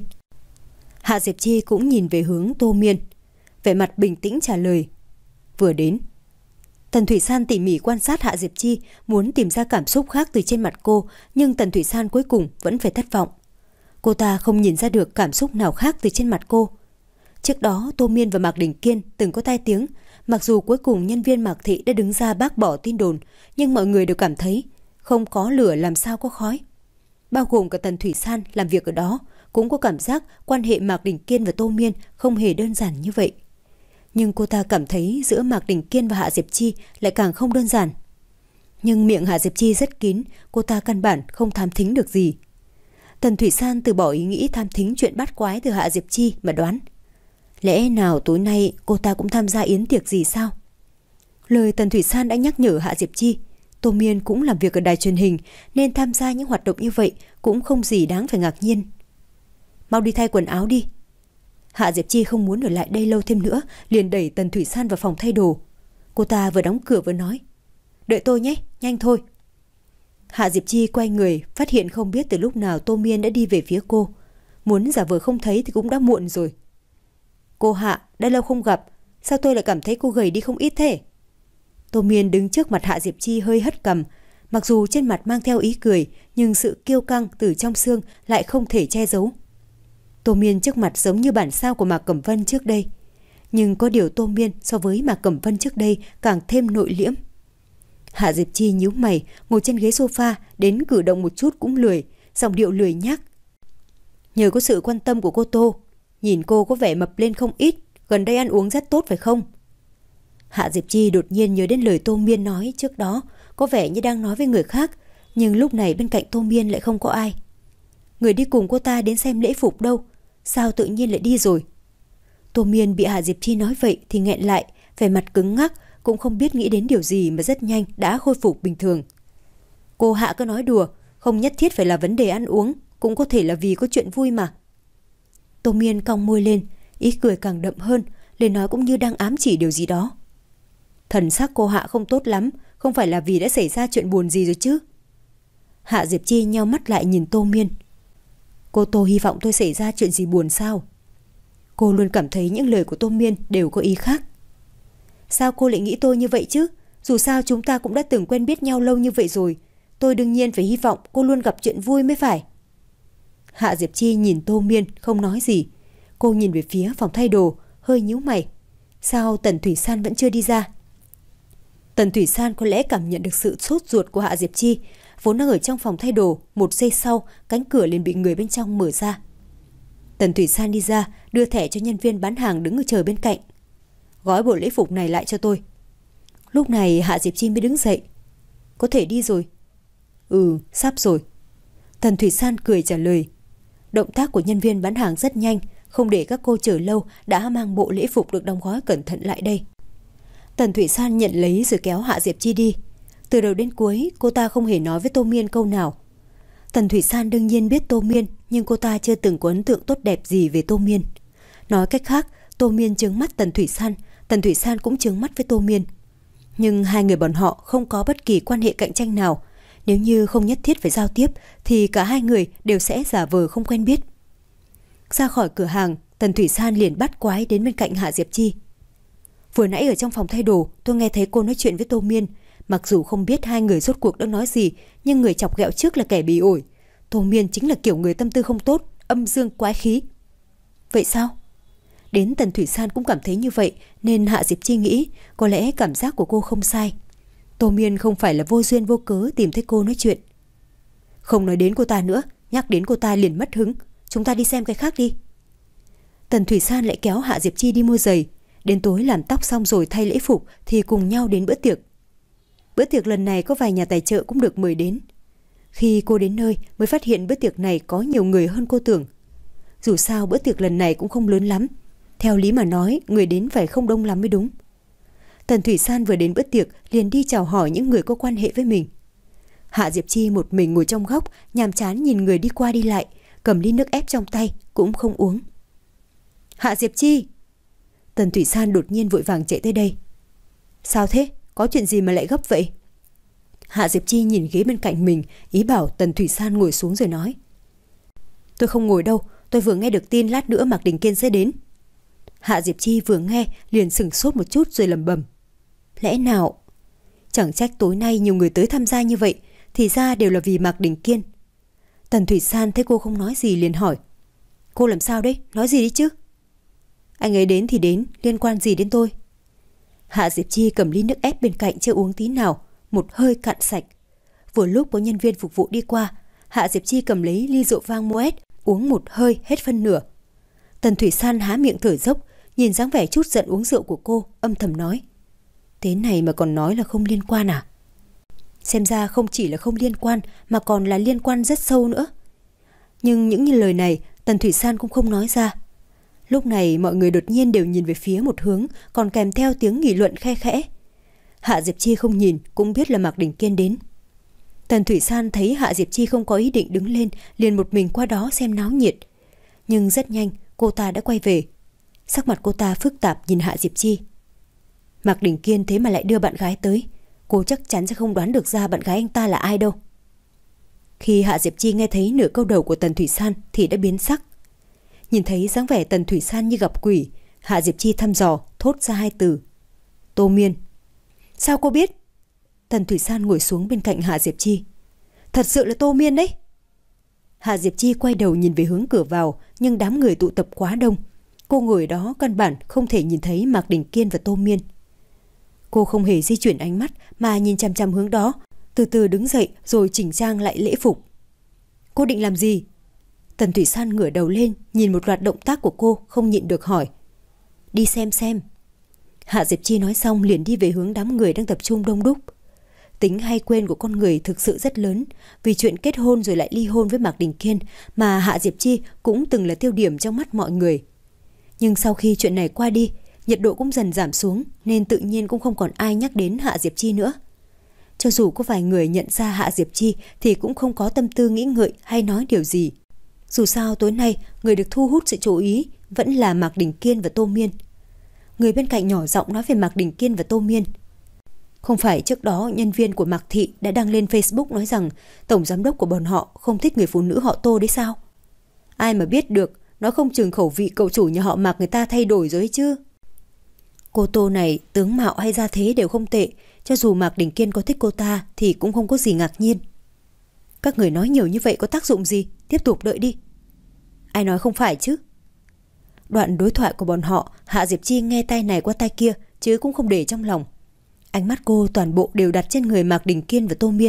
Hạ Diệp Chi cũng nhìn về hướng Tô Miên. Vẻ mặt bình tĩnh trả lời. Vừa đến. Tần Thủy San tỉ mỉ quan sát Hạ Diệp Chi, muốn tìm ra cảm xúc khác từ trên mặt cô, nhưng Tần Thủy San cuối cùng vẫn phải thất vọng. Cô ta không nhìn ra được cảm xúc nào khác từ trên mặt cô. Trước đó Tô Miên và Mạc Đình Kiên từng có tai tiếng, mặc dù cuối cùng nhân viên Mạc Thị đã đứng ra bác bỏ tin đồn, nhưng mọi người đều cảm thấy không có lửa làm sao có khói. Bao gồm cả Tần Thủy San làm việc ở đó cũng có cảm giác quan hệ Mạc Đình Kiên và Tô Miên không hề đơn giản như vậy. Nhưng cô ta cảm thấy giữa Mạc Đình Kiên và Hạ Diệp Chi lại càng không đơn giản. Nhưng miệng Hạ Diệp Chi rất kín, cô ta căn bản không thám thính được gì. Tần Thủy San từ bỏ ý nghĩ tham thính chuyện bát quái từ Hạ Diệp Chi mà đoán. Lẽ nào tối nay cô ta cũng tham gia yến tiệc gì sao? Lời Tần Thủy San đã nhắc nhở Hạ Diệp Chi. Tô Miên cũng làm việc ở đài truyền hình nên tham gia những hoạt động như vậy cũng không gì đáng phải ngạc nhiên. Mau đi thay quần áo đi. Hạ Diệp Chi không muốn ở lại đây lâu thêm nữa, liền đẩy Tần Thủy San vào phòng thay đồ. Cô ta vừa đóng cửa vừa nói. Đợi tôi nhé, nhanh thôi. Hạ Diệp Chi quay người, phát hiện không biết từ lúc nào Tô Miên đã đi về phía cô. Muốn giả vờ không thấy thì cũng đã muộn rồi. Cô Hạ, đã lâu không gặp, sao tôi lại cảm thấy cô gầy đi không ít thế? Tô Miên đứng trước mặt Hạ Diệp Chi hơi hất cằm. Mặc dù trên mặt mang theo ý cười, nhưng sự kiêu căng từ trong xương lại không thể che giấu. Tô Miên trước mặt giống như bản sao của Mạc Cẩm Vân trước đây. Nhưng có điều Tô Miên so với Mạc Cẩm Vân trước đây càng thêm nội liễm. Hạ Diệp Chi nhíu mày, ngồi trên ghế sofa, đến cử động một chút cũng lười, giọng điệu lười nhác. Nhờ có sự quan tâm của cô Tô, nhìn cô có vẻ mập lên không ít, gần đây ăn uống rất tốt phải không? Hạ Diệp Chi đột nhiên nhớ đến lời Tô Miên nói trước đó, có vẻ như đang nói với người khác, nhưng lúc này bên cạnh Tô Miên lại không có ai. Người đi cùng cô ta đến xem lễ phục đâu, sao tự nhiên lại đi rồi? Tô Miên bị Hạ Diệp Chi nói vậy thì nghẹn lại, vẻ mặt cứng ngắc, cũng không biết nghĩ đến điều gì mà rất nhanh đã khôi phục bình thường. Cô Hạ cứ nói đùa, không nhất thiết phải là vấn đề ăn uống, cũng có thể là vì có chuyện vui mà. Tô Miên cong môi lên, ý cười càng đậm hơn, lời nói cũng như đang ám chỉ điều gì đó. Thần sắc cô Hạ không tốt lắm, không phải là vì đã xảy ra chuyện buồn gì rồi chứ? Hạ Diệp Chi nheo mắt lại nhìn Tô Miên. Cô Tô hy vọng tôi xảy ra chuyện gì buồn sao? Cô luôn cảm thấy những lời của Tô Miên đều có ý khác. Sao cô lại nghĩ tôi như vậy chứ? Dù sao chúng ta cũng đã từng quen biết nhau lâu như vậy rồi. Tôi đương nhiên phải hy vọng cô luôn gặp chuyện vui mới phải. Hạ Diệp Chi nhìn Tô Miên không nói gì. Cô nhìn về phía phòng thay đồ, hơi nhíu mày. Sao Tần Thủy San vẫn chưa đi ra? Tần Thủy San có lẽ cảm nhận được sự sốt ruột của Hạ Diệp Chi, vốn đang ở trong phòng thay đồ, một giây sau, cánh cửa liền bị người bên trong mở ra. Tần Thủy San đi ra, đưa thẻ cho nhân viên bán hàng đứng ở chờ bên cạnh. Gói bộ lễ phục này lại cho tôi. Lúc này Hạ Diệp Chi mới đứng dậy. Có thể đi rồi. Ừ, sắp rồi. Tần Thủy San cười trả lời. Động tác của nhân viên bán hàng rất nhanh, không để các cô chờ lâu đã mang bộ lễ phục được đóng gói cẩn thận lại đây. Tần Thủy San nhận lấy rồi kéo Hạ Diệp Chi đi. Từ đầu đến cuối cô ta không hề nói với Tô Miên câu nào. Tần Thủy San đương nhiên biết Tô Miên, nhưng cô ta chưa từng có ấn tượng tốt đẹp gì về Tô Miên. Nói cách khác, Tô Miên trướng mắt Tần Thủy San, Tần Thủy San cũng trướng mắt với Tô Miên. Nhưng hai người bọn họ không có bất kỳ quan hệ cạnh tranh nào. Nếu như không nhất thiết phải giao tiếp thì cả hai người đều sẽ giả vờ không quen biết. Ra khỏi cửa hàng, Tần Thủy San liền bắt quái đến bên cạnh Hạ Diệp Chi. Vừa nãy ở trong phòng thay đồ, tôi nghe thấy cô nói chuyện với Tô Miên. Mặc dù không biết hai người rốt cuộc đã nói gì, nhưng người chọc ghẹo trước là kẻ bỉ ổi. Tô Miên chính là kiểu người tâm tư không tốt, âm dương quái khí. Vậy sao? Đến Tần Thủy San cũng cảm thấy như vậy, nên Hạ Diệp Chi nghĩ có lẽ cảm giác của cô không sai. Tô Miên không phải là vô duyên vô cớ tìm thấy cô nói chuyện. Không nói đến cô ta nữa, nhắc đến cô ta liền mất hứng. Chúng ta đi xem cái khác đi. Tần Thủy San lại kéo Hạ Diệp Chi đi mua giày. Đến tối làm tóc xong rồi thay lễ phục thì cùng nhau đến bữa tiệc. Bữa tiệc lần này có vài nhà tài trợ cũng được mời đến. Khi cô đến nơi mới phát hiện bữa tiệc này có nhiều người hơn cô tưởng. Dù sao bữa tiệc lần này cũng không lớn lắm. Theo lý mà nói, người đến phải không đông lắm mới đúng. Tần Thủy San vừa đến bữa tiệc liền đi chào hỏi những người có quan hệ với mình. Hạ Diệp Chi một mình ngồi trong góc, nhàm chán nhìn người đi qua đi lại, cầm ly nước ép trong tay cũng không uống. Hạ Diệp Chi! Tần Thủy San đột nhiên vội vàng chạy tới đây. Sao thế? Có chuyện gì mà lại gấp vậy? Hạ Diệp Chi nhìn ghế bên cạnh mình, ý bảo Tần Thủy San ngồi xuống rồi nói. Tôi không ngồi đâu, tôi vừa nghe được tin lát nữa Mạc Đình Kiên sẽ đến. Hạ Diệp Chi vừa nghe liền sửng sốt một chút rồi lẩm bẩm. Lẽ nào? Chẳng trách tối nay nhiều người tới tham gia như vậy, thì ra đều là vì Mạc Đình Kiên. Tần Thủy San thấy cô không nói gì liền hỏi. Cô làm sao đấy? Nói gì đi chứ? Anh ấy đến thì đến, liên quan gì đến tôi? Hạ Diệp Chi cầm ly nước ép bên cạnh chưa uống tí nào, một hơi cạn sạch. Vừa lúc có nhân viên phục vụ đi qua, Hạ Diệp Chi cầm lấy ly rượu vang Moet, uống một hơi hết phân nửa. Tần Thủy San há miệng thở dốc, nhìn dáng vẻ chút giận uống rượu của cô, âm thầm nói. Thế này mà còn nói là không liên quan à? Xem ra không chỉ là không liên quan mà còn là liên quan rất sâu nữa. Nhưng những lời này Tần Thủy San cũng không nói ra. Lúc này mọi người đột nhiên đều nhìn về phía một hướng, còn kèm theo tiếng nghị luận khe khẽ. Hạ Diệp Chi không nhìn cũng biết là Mạc Đình Kiên đến. Tần Thủy San thấy Hạ Diệp Chi không có ý định đứng lên, liền một mình qua đó xem náo nhiệt. Nhưng rất nhanh cô ta đã quay về. Sắc mặt cô ta phức tạp nhìn Hạ Diệp Chi. Mạc Đình Kiên thế mà lại đưa bạn gái tới, cô chắc chắn sẽ không đoán được ra bạn gái anh ta là ai đâu. Khi Hạ Diệp Chi nghe thấy nửa câu đầu của Tần Thủy San thì đã biến sắc. Nhìn thấy dáng vẻ Tần Thủy San như gặp quỷ, Hạ Diệp Chi thăm dò thốt ra hai từ. Tô Miên. Sao cô biết? Tần Thủy San ngồi xuống bên cạnh Hạ Diệp Chi. Thật sự là Tô Miên đấy. Hạ Diệp Chi quay đầu nhìn về hướng cửa vào, nhưng đám người tụ tập quá đông. Cô ngồi đó căn bản không thể nhìn thấy Mạc Đình Kiên và Tô Miên. Cô không hề di chuyển ánh mắt mà nhìn chằm chằm hướng đó, từ từ đứng dậy rồi chỉnh trang lại lễ phục. Cô định làm gì? Tần Thủy San ngửa đầu lên, nhìn một loạt động tác của cô, không nhịn được hỏi. Đi xem xem. Hạ Diệp Chi nói xong liền đi về hướng đám người đang tập trung đông đúc. Tính hay quên của con người thực sự rất lớn. Vì chuyện kết hôn rồi lại ly hôn với Mạc Đình Kiên mà Hạ Diệp Chi cũng từng là tiêu điểm trong mắt mọi người. Nhưng sau khi chuyện này qua đi, nhiệt độ cũng dần giảm xuống, nên tự nhiên cũng không còn ai nhắc đến Hạ Diệp Chi nữa. Cho dù có vài người nhận ra Hạ Diệp Chi thì cũng không có tâm tư nghĩ ngợi hay nói điều gì. Dù sao tối nay người được thu hút sự chú ý vẫn là Mạc Đình Kiên và Tô Miên. Người bên cạnh nhỏ giọng nói về Mạc Đình Kiên và Tô Miên. Không phải trước đó nhân viên của Mạc Thị đã đăng lên Facebook nói rằng tổng giám đốc của bọn họ không thích người phụ nữ họ Tô đấy sao? Ai mà biết được, nó không chừng khẩu vị cậu chủ nhà họ Mạc người ta thay đổi rồi ấy chứ. Cô Tô này tướng mạo hay gia thế đều không tệ, cho dù Mạc Đình Kiên có thích cô ta thì cũng không có gì ngạc nhiên. Các người nói nhiều như vậy có tác dụng gì? Tiếp tục đợi đi. Ai nói không phải chứ? Đoạn đối thoại của bọn họ, Hạ Diệp Chi nghe tai này qua tai kia chứ cũng không để trong lòng. Ánh mắt cô toàn bộ đều đặt trên người Mạc Đình Kiên và Tô Miên.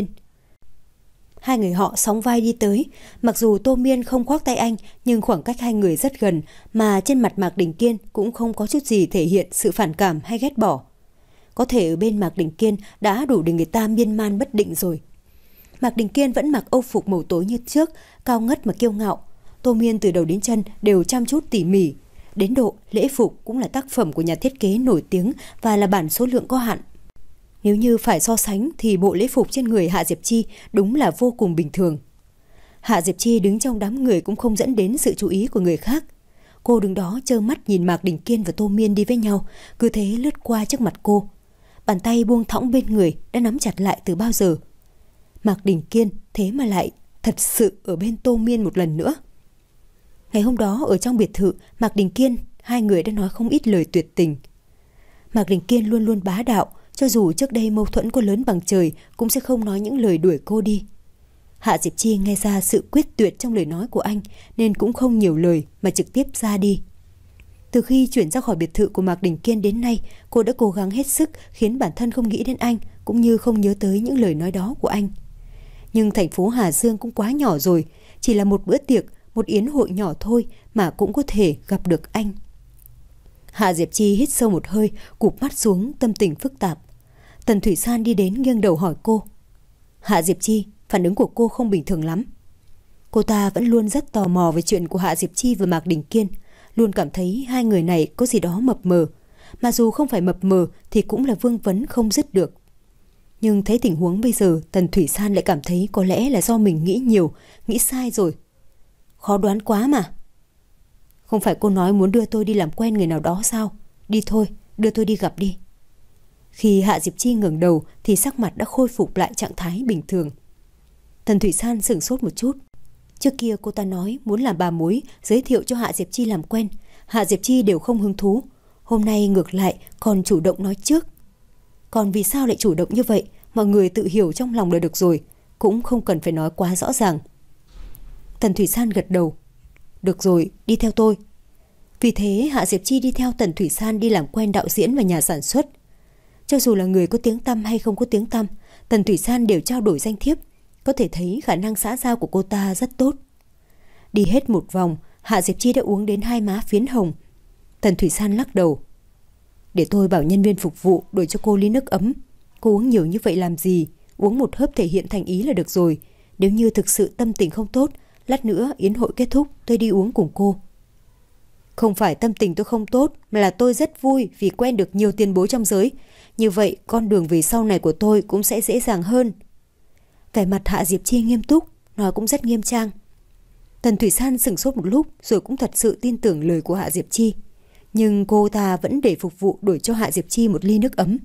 Hai người họ sóng vai đi tới, mặc dù Tô Miên không khoác tay anh nhưng khoảng cách hai người rất gần, mà trên mặt Mạc Đình Kiên cũng không có chút gì thể hiện sự phản cảm hay ghét bỏ. Có thể ở bên Mạc Đình Kiên đã đủ để người ta miên man bất định rồi. Mạc Đình Kiên vẫn mặc âu phục màu tối như trước, cao ngất mà kiêu ngạo. Tô Miên từ đầu đến chân đều chăm chút tỉ mỉ, đến độ lễ phục cũng là tác phẩm của nhà thiết kế nổi tiếng và là bản số lượng có hạn. Nếu như phải so sánh thì bộ lễ phục trên người Hạ Diệp Chi đúng là vô cùng bình thường. Hạ Diệp Chi đứng trong đám người cũng không dẫn đến sự chú ý của người khác. Cô đứng đó trơ mắt nhìn Mạc Đình Kiên và Tô Miên đi với nhau, cứ thế lướt qua trước mặt cô. Bàn tay buông thõng bên người đã nắm chặt lại từ bao giờ. Mạc Đình Kiên thế mà lại thật sự ở bên Tô Miên một lần nữa. Ngày hôm đó ở trong biệt thự Mạc Đình Kiên, hai người đã nói không ít lời tuyệt tình. Mạc Đình Kiên luôn luôn bá đạo, cho dù trước đây mâu thuẫn có lớn bằng trời cũng sẽ không nói những lời đuổi cô đi. Hạ Diệp Chi nghe ra sự quyết tuyệt trong lời nói của anh nên cũng không nhiều lời mà trực tiếp ra đi. Từ khi chuyển ra khỏi biệt thự của Mạc Đình Kiên đến nay, cô đã cố gắng hết sức khiến bản thân không nghĩ đến anh, cũng như không nhớ tới những lời nói đó của anh. Nhưng thành phố Hà Dương cũng quá nhỏ rồi, chỉ là một bữa tiệc, một yến hội nhỏ thôi mà cũng có thể gặp được anh. Hạ Diệp Chi hít sâu một hơi, cụp mắt xuống, tâm tình phức tạp. Tần Thủy San đi đến nghiêng đầu hỏi cô. Hạ Diệp Chi, phản ứng của cô không bình thường lắm. Cô ta vẫn luôn rất tò mò về chuyện của Hạ Diệp Chi và Mạc Đình Kiên, luôn cảm thấy hai người này có gì đó mập mờ, mà dù không phải mập mờ thì cũng là vương vấn không dứt được. Nhưng thấy tình huống bây giờ, Tần Thủy San lại cảm thấy có lẽ là do mình nghĩ nhiều, nghĩ sai rồi. Khó đoán quá mà. Không phải cô nói muốn đưa tôi đi làm quen người nào đó sao? Đi thôi, đưa tôi đi gặp đi. Khi Hạ Diệp Chi ngẩng đầu thì sắc mặt đã khôi phục lại trạng thái bình thường. Tần Thủy San sửng sốt một chút. Trước kia cô ta nói muốn làm bà mối, giới thiệu cho Hạ Diệp Chi làm quen. Hạ Diệp Chi đều không hứng thú. Hôm nay ngược lại còn chủ động nói trước. Còn vì sao lại chủ động như vậy? Mọi người tự hiểu trong lòng là được rồi, cũng không cần phải nói quá rõ ràng. Tần Thủy San gật đầu. Được rồi, đi theo tôi. Vì thế Hạ Diệp Chi đi theo Tần Thủy San đi làm quen đạo diễn và nhà sản xuất. Cho dù là người có tiếng tăm hay không có tiếng tăm, Tần Thủy San đều trao đổi danh thiếp. Có thể thấy khả năng xã giao của cô ta rất tốt. Đi hết một vòng, Hạ Diệp Chi đã uống đến hai má phiến hồng. Tần Thủy San lắc đầu. Để tôi bảo nhân viên phục vụ đổi cho cô ly nước ấm. Cô uống nhiều như vậy làm gì? Uống một hớp thể hiện thành ý là được rồi. Nếu như thực sự tâm tình không tốt, lát nữa yến hội kết thúc tôi đi uống cùng cô. Không phải tâm tình tôi không tốt, mà là tôi rất vui vì quen được nhiều tiền bối trong giới. Như vậy con đường về sau này của tôi cũng sẽ dễ dàng hơn. Vẻ mặt Hạ Diệp Chi nghiêm túc, nói cũng rất nghiêm trang. Tần Thủy San sửng sốt một lúc rồi cũng thật sự tin tưởng lời của Hạ Diệp Chi. Nhưng cô ta vẫn để phục vụ đổi cho Hạ Diệp Chi một ly nước ấm.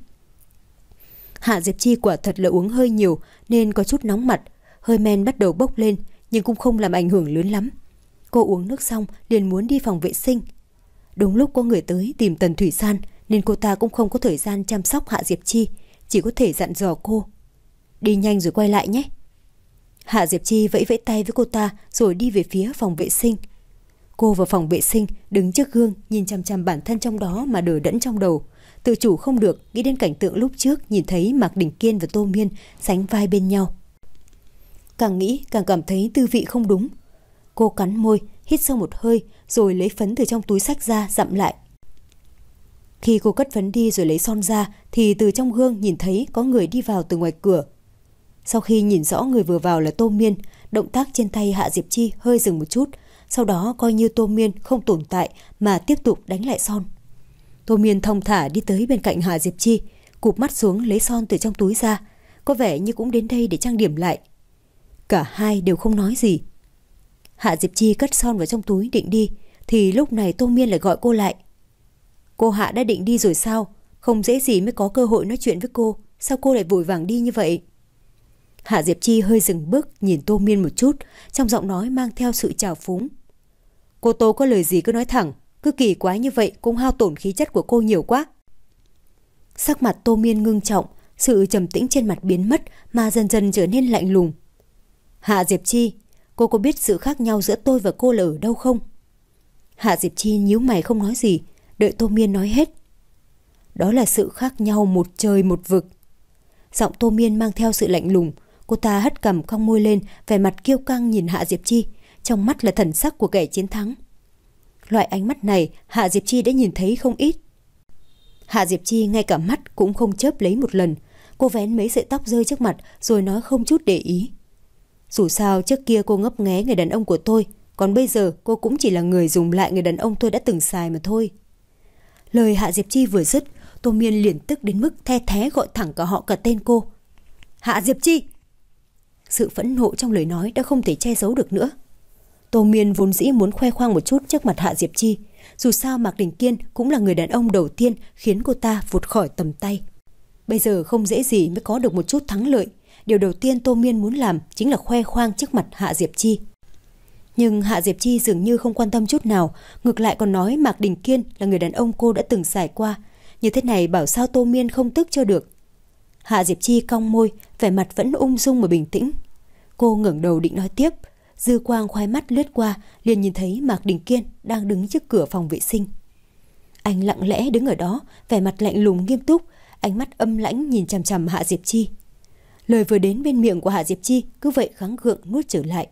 Hạ Diệp Chi quả thật là uống hơi nhiều nên có chút nóng mặt, hơi men bắt đầu bốc lên nhưng cũng không làm ảnh hưởng lớn lắm. Cô uống nước xong liền muốn đi phòng vệ sinh. Đúng lúc có người tới tìm Tần Thủy San nên cô ta cũng không có thời gian chăm sóc Hạ Diệp Chi, chỉ có thể dặn dò cô. Đi nhanh rồi quay lại nhé. Hạ Diệp Chi vẫy vẫy tay với cô ta rồi đi về phía phòng vệ sinh. Cô vào phòng vệ sinh đứng trước gương nhìn chằm chằm bản thân trong đó mà đờ đẫn trong đầu. Tự chủ không được nghĩ đến cảnh tượng lúc trước nhìn thấy Mạc Đình Kiên và Tô Miên sánh vai bên nhau. Càng nghĩ càng cảm thấy tư vị không đúng. Cô cắn môi, hít sâu một hơi rồi lấy phấn từ trong túi xách ra dặm lại. Khi cô cất phấn đi rồi lấy son ra thì từ trong gương nhìn thấy có người đi vào từ ngoài cửa. Sau khi nhìn rõ người vừa vào là Tô Miên, động tác trên tay Hạ Diệp Chi hơi dừng một chút, sau đó coi như Tô Miên không tồn tại mà tiếp tục đánh lại son. Tô Miên thong thả đi tới bên cạnh Hạ Diệp Chi, cụp mắt xuống lấy son từ trong túi ra, có vẻ như cũng đến đây để trang điểm lại. Cả hai đều không nói gì. Hạ Diệp Chi cất son vào trong túi định đi thì lúc này Tô Miên lại gọi cô lại. Cô Hạ đã định đi rồi sao? Không dễ gì mới có cơ hội nói chuyện với cô, sao cô lại vội vàng đi như vậy? Hạ Diệp Chi hơi dừng bước nhìn Tô Miên một chút, trong giọng nói mang theo sự trào phúng. Cô Tô có lời gì cứ nói thẳng, cứ kỳ quái như vậy cũng hao tổn khí chất của cô nhiều quá. Sắc mặt Tô Miên ngưng trọng, sự trầm tĩnh trên mặt biến mất mà dần dần trở nên lạnh lùng. Hạ Diệp Chi, cô có biết sự khác nhau giữa tôi và cô là ở đâu không? Hạ Diệp Chi nhíu mày không nói gì, đợi Tô Miên nói hết. Đó là sự khác nhau một trời một vực. Giọng Tô Miên mang theo sự lạnh lùng. Cô ta hất cằm cong môi lên, vẻ mặt kiêu căng nhìn Hạ Diệp Chi, trong mắt là thần sắc của kẻ chiến thắng. Loại ánh mắt này Hạ Diệp Chi đã nhìn thấy không ít. Hạ Diệp Chi ngay cả mắt cũng không chớp lấy một lần. Cô vén mấy sợi tóc rơi trước mặt rồi nói không chút để ý. Dù sao trước kia cô ngấp nghé người đàn ông của tôi, còn bây giờ cô cũng chỉ là người dùng lại người đàn ông tôi đã từng xài mà thôi. Lời Hạ Diệp Chi vừa dứt, Tô Miên liền tức đến mức the thé gọi thẳng cả họ cả tên cô. Hạ Diệp Chi! Sự phẫn nộ trong lời nói đã không thể che giấu được nữa. Tô Miên vốn dĩ muốn khoe khoang một chút trước mặt Hạ Diệp Chi. Dù sao Mạc Đình Kiên cũng là người đàn ông đầu tiên khiến cô ta vụt khỏi tầm tay. Bây giờ không dễ gì mới có được một chút thắng lợi. Điều đầu tiên Tô Miên muốn làm chính là khoe khoang trước mặt Hạ Diệp Chi. Nhưng Hạ Diệp Chi dường như không quan tâm chút nào, ngược lại còn nói Mạc Đình Kiên là người đàn ông cô đã từng trải qua. Như thế này bảo sao Tô Miên không tức cho được. Hạ Diệp Chi cong môi, vẻ mặt vẫn ung dung và bình tĩnh. Cô ngẩng đầu định nói tiếp, dư quang khoái mắt lướt qua, liền nhìn thấy Mạc Đình Kiên đang đứng trước cửa phòng vệ sinh. Anh lặng lẽ đứng ở đó, vẻ mặt lạnh lùng nghiêm túc, ánh mắt âm lãnh nhìn chằm chằm Hạ Diệp Chi. Lời vừa đến bên miệng của Hạ Diệp Chi cứ vậy gắng gượng nuốt trở lại.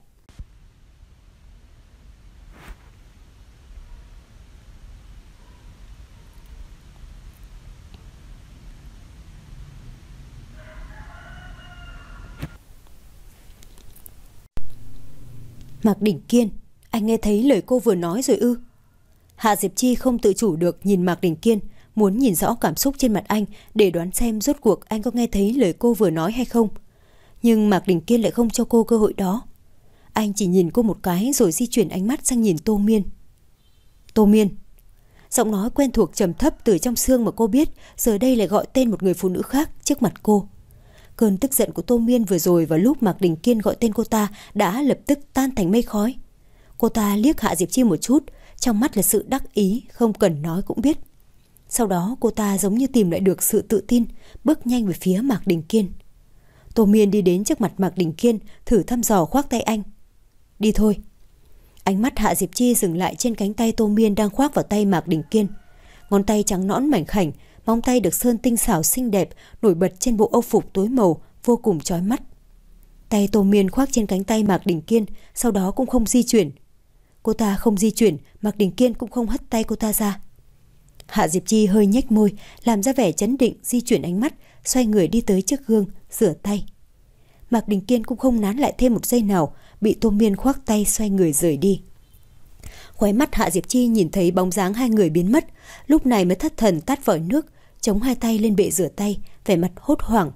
Mạc Đình Kiên, anh nghe thấy lời cô vừa nói rồi ư? Hạ Diệp Chi không tự chủ được nhìn Mạc Đình Kiên, muốn nhìn rõ cảm xúc trên mặt anh để đoán xem rốt cuộc anh có nghe thấy lời cô vừa nói hay không. Nhưng Mạc Đình Kiên lại không cho cô cơ hội đó. Anh chỉ nhìn cô một cái rồi di chuyển ánh mắt sang nhìn Tô Miên. Tô Miên. Giọng nói quen thuộc trầm thấp từ trong xương mà cô biết giờ đây lại gọi tên một người phụ nữ khác trước mặt cô. Cơn tức giận của Tô Miên vừa rồi vào lúc Mạc Đình Kiên gọi tên cô ta đã lập tức tan thành mây khói. Cô ta liếc Hạ Diệp Chi một chút, trong mắt là sự đắc ý, không cần nói cũng biết. Sau đó cô ta giống như tìm lại được sự tự tin, bước nhanh về phía Mạc Đình Kiên. Tô Miên đi đến trước mặt Mạc Đình Kiên, thử thăm dò khoác tay anh. Đi thôi. Ánh mắt Hạ Diệp Chi dừng lại trên cánh tay Tô Miên đang khoác vào tay Mạc Đình Kiên. Ngón tay trắng nõn mảnh khảnh, móng tay được sơn tinh xảo xinh đẹp, nổi bật trên bộ âu phục tối màu, vô cùng chói mắt. Tay Tô Miên khoác trên cánh tay Mạc Đình Kiên, sau đó cũng không di chuyển. Cô ta không di chuyển, Mạc Đình Kiên cũng không hất tay cô ta ra. Hạ Diệp Chi hơi nhếch môi, làm ra vẻ chấn định, di chuyển ánh mắt, xoay người đi tới trước gương, rửa tay. Mạc Đình Kiên cũng không nán lại thêm một giây nào, bị Tô Miên khoác tay xoay người rời đi. Khóe mắt Hạ Diệp Chi nhìn thấy bóng dáng hai người biến mất, lúc này mới thất thần tát vòi nước, chống hai tay lên bệ rửa tay, vẻ mặt hốt hoảng.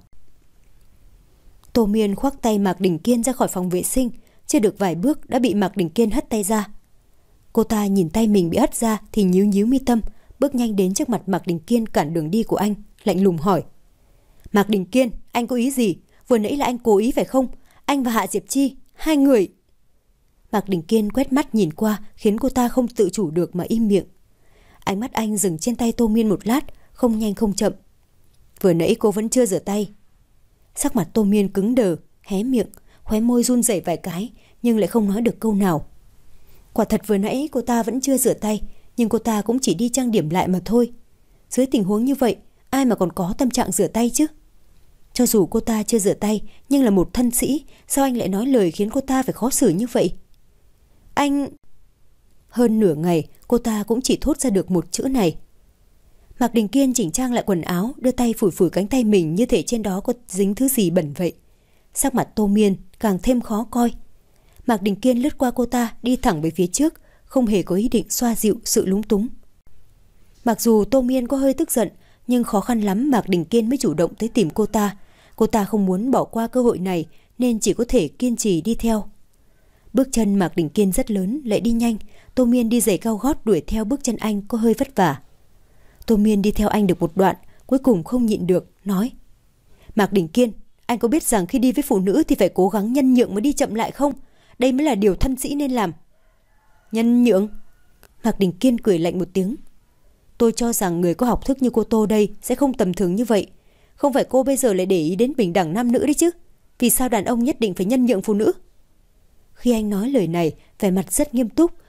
Tô Miên khoác tay Mạc Đình Kiên ra khỏi phòng vệ sinh, chưa được vài bước đã bị Mạc Đình Kiên hất tay ra. Cô ta nhìn tay mình bị hất ra thì nhíu nhíu mi tâm, bước nhanh đến trước mặt Mạc Đình Kiên cản đường đi của anh, lạnh lùng hỏi. Mạc Đình Kiên, anh có ý gì? Vừa nãy là anh cố ý phải không? Anh và Hạ Diệp Chi, hai người... Mạc Đình Kiên quét mắt nhìn qua khiến cô ta không tự chủ được mà im miệng. Ánh mắt anh dừng trên tay Tô Miên một lát, không nhanh không chậm. Vừa nãy cô vẫn chưa rửa tay. Sắc mặt Tô Miên cứng đờ, hé miệng, khóe môi run rẩy vài cái nhưng lại không nói được câu nào. Quả thật vừa nãy cô ta vẫn chưa rửa tay, nhưng cô ta cũng chỉ đi trang điểm lại mà thôi. Dưới tình huống như vậy, ai mà còn có tâm trạng rửa tay chứ? Cho dù cô ta chưa rửa tay, nhưng là một thân sĩ, sao anh lại nói lời khiến cô ta phải khó xử như vậy? Anh... Hơn nửa ngày, cô ta cũng chỉ thốt ra được một chữ này. Mạc Đình Kiên chỉnh trang lại quần áo, đưa tay phủi phủi cánh tay mình như thể trên đó có dính thứ gì bẩn vậy. Sắc mặt Tô Miên càng thêm khó coi. Mạc Đình Kiên lướt qua cô ta, đi thẳng về phía trước, không hề có ý định xoa dịu sự lúng túng. Mặc dù Tô Miên có hơi tức giận, nhưng khó khăn lắm Mạc Đình Kiên mới chủ động tới tìm cô ta. Cô ta không muốn bỏ qua cơ hội này nên chỉ có thể kiên trì đi theo. Bước chân Mạc Đình Kiên rất lớn, lại đi nhanh. Tô Miên đi giày cao gót đuổi theo bước chân anh có hơi vất vả. Tô Miên đi theo anh được một đoạn, cuối cùng không nhịn được, nói. Mạc Đình Kiên, anh có biết rằng khi đi với phụ nữ thì phải cố gắng nhân nhượng mới đi chậm lại không? Đây mới là điều thân sĩ nên làm. Nhân nhượng? Mạc Đình Kiên cười lạnh một tiếng. Tôi cho rằng người có học thức như cô Tô đây sẽ không tầm thường như vậy. Không phải cô bây giờ lại để ý đến bình đẳng nam nữ đấy chứ? Vì sao đàn ông nhất định phải nhân nhượng phụ nữ? Khi anh nói lời này, vẻ mặt rất nghiêm túc,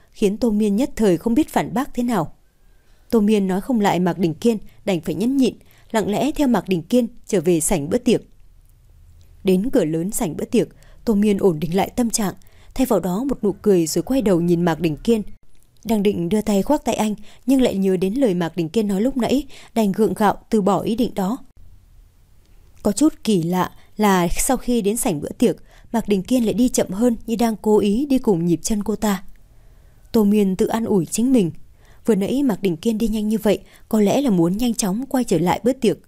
khiến Tô Miên nhất thời không biết phản bác thế nào. Tô Miên nói không lại Mạc Đình Kiên, đành phải nhẫn nhịn, lặng lẽ theo Mạc Đình Kiên trở về sảnh bữa tiệc. Đến cửa lớn sảnh bữa tiệc, Tô Miên ổn định lại tâm trạng, thay vào đó một nụ cười rồi quay đầu nhìn Mạc Đình Kiên. Đang định đưa tay khoác tay anh, nhưng lại nhớ đến lời Mạc Đình Kiên nói lúc nãy, đành gượng gạo từ bỏ ý định đó. Có chút kỳ lạ là sau khi đến sảnh bữa tiệc, Mạc Đình Kiên lại đi chậm hơn, như đang cố ý đi cùng nhịp chân cô ta. Tô Miên tự an ủi chính mình, vừa nãy Mạc Đình Kiên đi nhanh như vậy, có lẽ là muốn nhanh chóng quay trở lại bữa tiệc.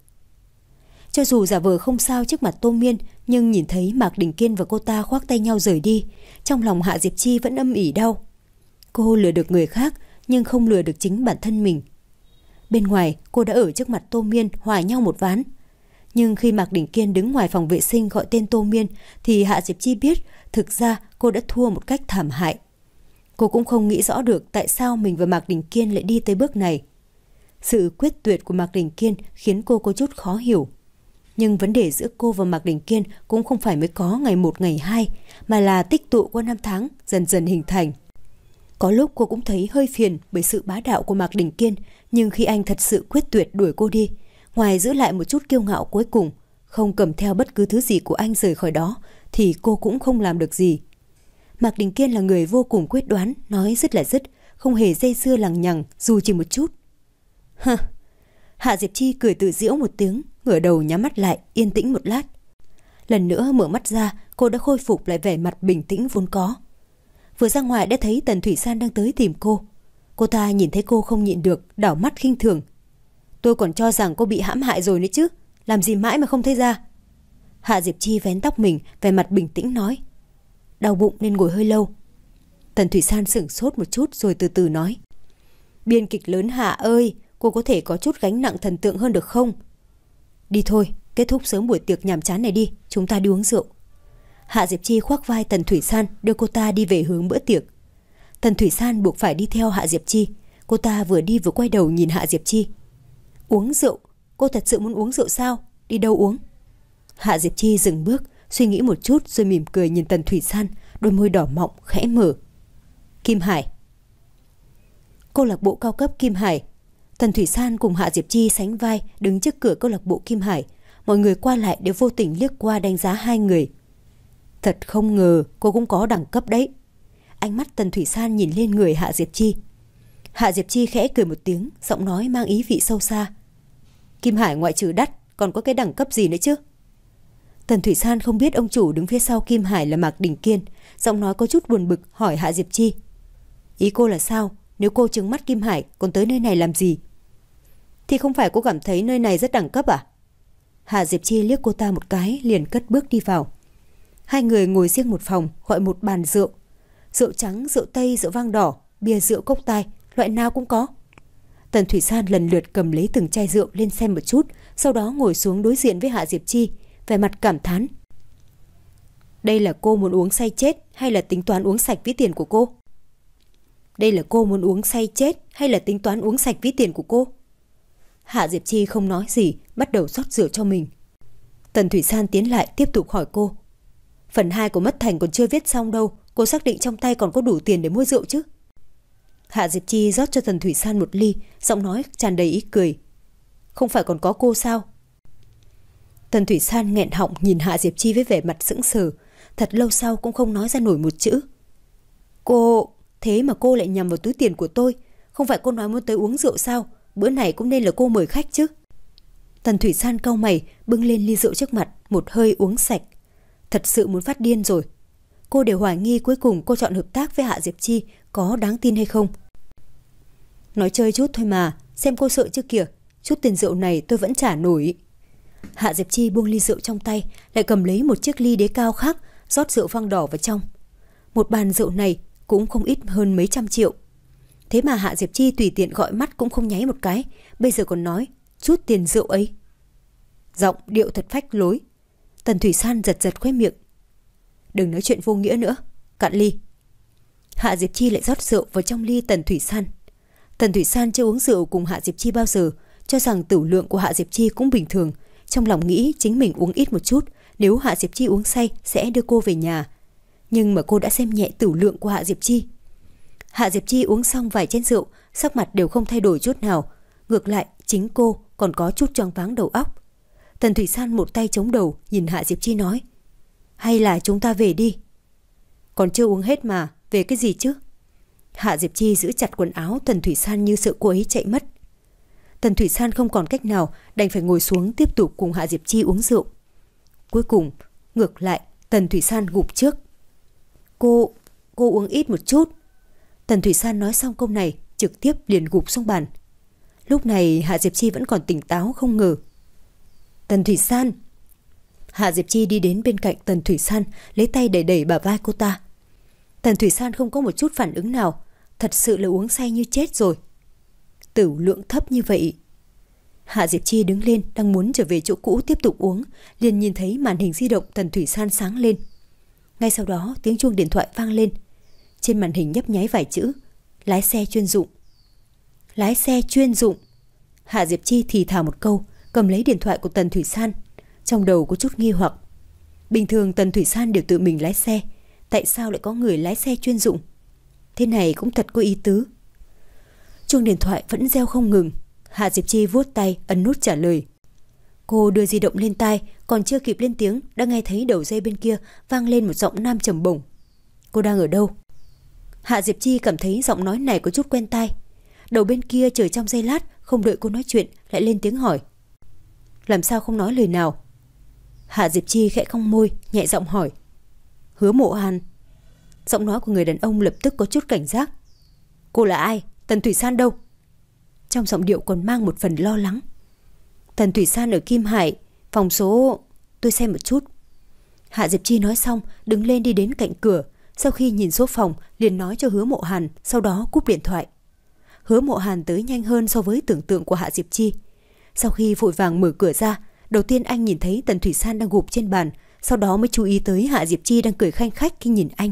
Cho dù giả vờ không sao trước mặt Tô Miên, nhưng nhìn thấy Mạc Đình Kiên và cô ta khoác tay nhau rời đi, trong lòng Hạ Diệp Chi vẫn âm ỉ đau. Cô lừa được người khác, nhưng không lừa được chính bản thân mình. Bên ngoài, cô đã ở trước mặt Tô Miên hòa nhau một ván. Nhưng khi Mạc Đình Kiên đứng ngoài phòng vệ sinh gọi tên Tô Miên, thì Hạ Diệp Chi biết thực ra cô đã thua một cách thảm hại. Cô cũng không nghĩ rõ được tại sao mình và Mạc Đình Kiên lại đi tới bước này. Sự quyết tuyệt của Mạc Đình Kiên khiến cô có chút khó hiểu. Nhưng vấn đề giữa cô và Mạc Đình Kiên cũng không phải mới có ngày một ngày hai, mà là tích tụ qua năm tháng dần dần hình thành. Có lúc cô cũng thấy hơi phiền bởi sự bá đạo của Mạc Đình Kiên, nhưng khi anh thật sự quyết tuyệt đuổi cô đi, ngoài giữ lại một chút kiêu ngạo cuối cùng, không cầm theo bất cứ thứ gì của anh rời khỏi đó, thì cô cũng không làm được gì. Mạc Đình Kiên là người vô cùng quyết đoán, nói dứt là dứt, không hề dây dưa lằng nhằng dù chỉ một chút. Hơ. Hạ Diệp Chi cười tự giễu một tiếng, ngửa đầu nhắm mắt lại, yên tĩnh một lát. Lần nữa mở mắt ra, cô đã khôi phục lại vẻ mặt bình tĩnh vốn có. Vừa ra ngoài đã thấy Tần Thủy San đang tới tìm cô. Cô ta nhìn thấy cô không nhịn được, đảo mắt khinh thường. Tôi còn cho rằng cô bị hãm hại rồi nữa chứ, làm gì mãi mà không thấy ra. Hạ Diệp Chi vén tóc mình, vẻ mặt bình tĩnh nói. Đau bụng nên ngồi hơi lâu. Tần Thủy San sửng sốt một chút rồi từ từ nói. Biên kịch lớn Hạ ơi, cô có thể có chút gánh nặng thần tượng hơn được không? Đi thôi, kết thúc sớm buổi tiệc nhàm chán này đi, chúng ta đi uống rượu. Hạ Diệp Chi khoác vai Tần Thủy San, đưa cô ta đi về hướng bữa tiệc. Tần Thủy San buộc phải đi theo Hạ Diệp Chi. Cô ta vừa đi vừa quay đầu nhìn Hạ Diệp Chi. Uống rượu? Cô thật sự muốn uống rượu sao? Đi đâu uống? Hạ Diệp Chi dừng bước, suy nghĩ một chút rồi mỉm cười nhìn Tần Thủy San, đôi môi đỏ mọng khẽ mở. Kim Hải. Câu lạc bộ cao cấp Kim Hải. Tần Thủy San cùng Hạ Diệp Chi sánh vai đứng trước cửa câu lạc bộ Kim Hải. Mọi người qua lại đều vô tình liếc qua đánh giá hai người. Thật không ngờ cô cũng có đẳng cấp đấy. Ánh mắt Tần Thủy San nhìn lên người Hạ Diệp Chi. Hạ Diệp Chi khẽ cười một tiếng, giọng nói mang ý vị sâu xa. Kim Hải ngoại trừ đắt còn có cái đẳng cấp gì nữa chứ? Tần Thủy San không biết ông chủ đứng phía sau Kim Hải là Mạc Đình Kiên, giọng nói có chút buồn bực hỏi Hạ Diệp Chi. Ý cô là sao? Nếu cô trừng mắt Kim Hải còn tới nơi này làm gì? Thì không phải cô cảm thấy nơi này rất đẳng cấp à? Hạ Diệp Chi liếc cô ta một cái liền cất bước đi vào. Hai người ngồi riêng một phòng, gọi một bàn rượu. Rượu trắng, rượu tây, rượu vang đỏ, bia rượu cốc tai, loại nào cũng có. Tần Thủy San lần lượt cầm lấy từng chai rượu lên xem một chút, sau đó ngồi xuống đối diện với Hạ Diệp Chi, vẻ mặt cảm thán. Đây là cô muốn uống say chết hay là tính toán uống sạch ví tiền của cô? Đây là cô muốn uống say chết hay là tính toán uống sạch ví tiền của cô? Hạ Diệp Chi không nói gì, bắt đầu rót rượu cho mình. Tần Thủy San tiến lại tiếp tục hỏi cô. Phần hai của Mất Thành còn chưa viết xong đâu, cô xác định trong tay còn có đủ tiền để mua rượu chứ? Hạ Diệp Chi rót cho Tần Thủy San một ly, giọng nói tràn đầy ý cười. Không phải còn có cô sao? Tần Thủy San nghẹn họng nhìn Hạ Diệp Chi với vẻ mặt sững sờ, thật lâu sau cũng không nói ra nổi một chữ. Cô... Thế mà cô lại nhầm vào túi tiền của tôi. Không phải cô nói muốn tới uống rượu sao? Bữa này cũng nên là cô mời khách chứ. Tần Thủy San cau mày, bưng lên ly rượu trước mặt, một hơi uống sạch. Thật sự muốn phát điên rồi. Cô đều hoài nghi cuối cùng cô chọn hợp tác với Hạ Diệp Chi có đáng tin hay không. Nói chơi chút thôi mà, xem cô sợ chứ kìa. Chút tiền rượu này tôi vẫn trả nổi. Hạ Diệp Chi buông ly rượu trong tay, lại cầm lấy một chiếc ly đế cao khác, rót rượu vang đỏ vào trong. Một bàn rượu này cũng không ít hơn mấy trăm triệu. Thế mà Hạ Diệp Chi tùy tiện gọi mắt cũng không nháy một cái, bây giờ còn nói chút tiền rượu ấy. Giọng điệu thật phách lối. Tần Thủy San giật giật khóe miệng. Đừng nói chuyện vô nghĩa nữa, cạn ly. Hạ Diệp Chi lại rót rượu vào trong ly Tần Thủy San. Tần Thủy San chưa uống rượu cùng Hạ Diệp Chi bao giờ, cho rằng tửu lượng của Hạ Diệp Chi cũng bình thường, trong lòng nghĩ chính mình uống ít một chút, nếu Hạ Diệp Chi uống say sẽ đưa cô về nhà. Nhưng mà cô đã xem nhẹ tửu lượng của Hạ Diệp Chi. Hạ Diệp Chi uống xong vài chén rượu, sắc mặt đều không thay đổi chút nào. Ngược lại, chính cô còn có chút choáng váng đầu óc. Tần Thủy San một tay chống đầu, nhìn Hạ Diệp Chi nói: hay là chúng ta về đi? Còn chưa uống hết mà, về cái gì chứ? Hạ Diệp Chi giữ chặt quần áo Tần Thủy San như sợ cô ấy chạy mất. Tần Thủy San không còn cách nào, đành phải ngồi xuống tiếp tục cùng Hạ Diệp Chi uống rượu. Cuối cùng, ngược lại, Tần Thủy San gục trước. Cô, cô uống ít một chút. Tần Thủy San nói xong câu này, trực tiếp liền gục xuống bàn. Lúc này Hạ Diệp Chi vẫn còn tỉnh táo không ngờ. Tần Thủy San. Hạ Diệp Chi đi đến bên cạnh Tần Thủy San, lấy tay đẩy đẩy bả vai cô ta. Tần Thủy San không có một chút phản ứng nào, thật sự là uống say như chết rồi. Tửu lượng thấp như vậy. Hạ Diệp Chi đứng lên, đang muốn trở về chỗ cũ tiếp tục uống, liền nhìn thấy màn hình di động Tần Thủy San sáng lên. Ngay sau đó tiếng chuông điện thoại vang lên. Trên màn hình nhấp nháy vài chữ: lái xe chuyên dụng. Lái xe chuyên dụng. Hạ Diệp Chi thì thào một câu, cầm lấy điện thoại của Tần Thủy San. Trong đầu có chút nghi hoặc. Bình thường Tần Thủy San đều tự mình lái xe, tại sao lại có người lái xe chuyên dụng? Thế này cũng thật có ý tứ. Chuông điện thoại vẫn reo không ngừng. Hạ Diệp Chi vuốt tay ấn nút trả lời. Cô đưa di động lên tai, còn chưa kịp lên tiếng đã nghe thấy đầu dây bên kia vang lên một giọng nam trầm bổng. Cô đang ở đâu? Hạ Diệp Chi cảm thấy giọng nói này có chút quen tai. Đầu bên kia chờ trong giây lát, không đợi cô nói chuyện lại lên tiếng hỏi. Làm sao không nói lời nào? Hạ Diệp Chi khẽ cong môi, nhẹ giọng hỏi. Hứa Mộ Hàn. Giọng nói của người đàn ông lập tức có chút cảnh giác. Cô là ai? Tần Thủy San đâu? Trong giọng điệu còn mang một phần lo lắng. Tần Thủy San ở Kim Hải, phòng số... Tôi xem một chút. Hạ Diệp Chi nói xong, đứng lên đi đến cạnh cửa. Sau khi nhìn số phòng, liền nói cho Hứa Mộ Hàn, sau đó cúp điện thoại. Hứa Mộ Hàn tới nhanh hơn so với tưởng tượng của Hạ Diệp Chi. Sau khi vội vàng mở cửa ra, đầu tiên anh nhìn thấy Tần Thủy San đang gục trên bàn, sau đó mới chú ý tới Hạ Diệp Chi đang cười khanh khách khi nhìn anh.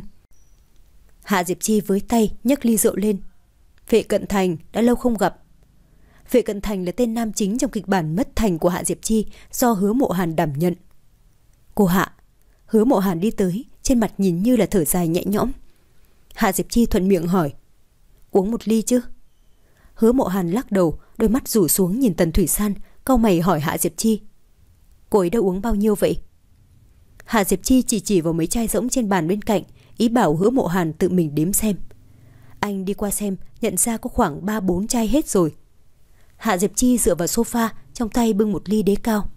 Hạ Diệp Chi với tay nhấc ly rượu lên. Vệ Cận Thành, đã lâu không gặp. Vệ Cận Thành là tên nam chính trong kịch bản Mất Thành của Hạ Diệp Chi do Hứa Mộ Hàn đảm nhận. Cô Hạ. Hứa Mộ Hàn đi tới, trên mặt nhìn như là thở dài nhẹ nhõm. Hạ Diệp Chi thuận miệng hỏi. Uống một ly chứ? Hứa Mộ Hàn lắc đầu, đôi mắt rủ xuống nhìn Tần Thủy San, cau mày hỏi Hạ Diệp Chi. Cô ấy đã uống bao nhiêu vậy? Hạ Diệp Chi chỉ chỉ vào mấy chai rỗng trên bàn bên cạnh, ý bảo Hứa Mộ Hàn tự mình đếm xem. Anh đi qua xem, nhận ra có khoảng ba bốn chai hết rồi. Hạ Diệp Chi dựa vào sofa, trong tay bưng một ly đế cao.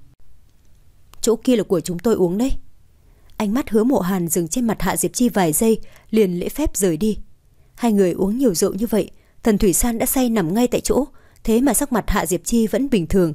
Chỗ kia là của chúng tôi uống đấy. Ánh mắt Hứa Mộ Hàn dừng trên mặt Hạ Diệp Chi vài giây, liền lễ phép rời đi. Hai người uống nhiều rượu như vậy, Tần Thủy San đã say nằm ngay tại chỗ, thế mà sắc mặt Hạ Diệp Chi vẫn bình thường.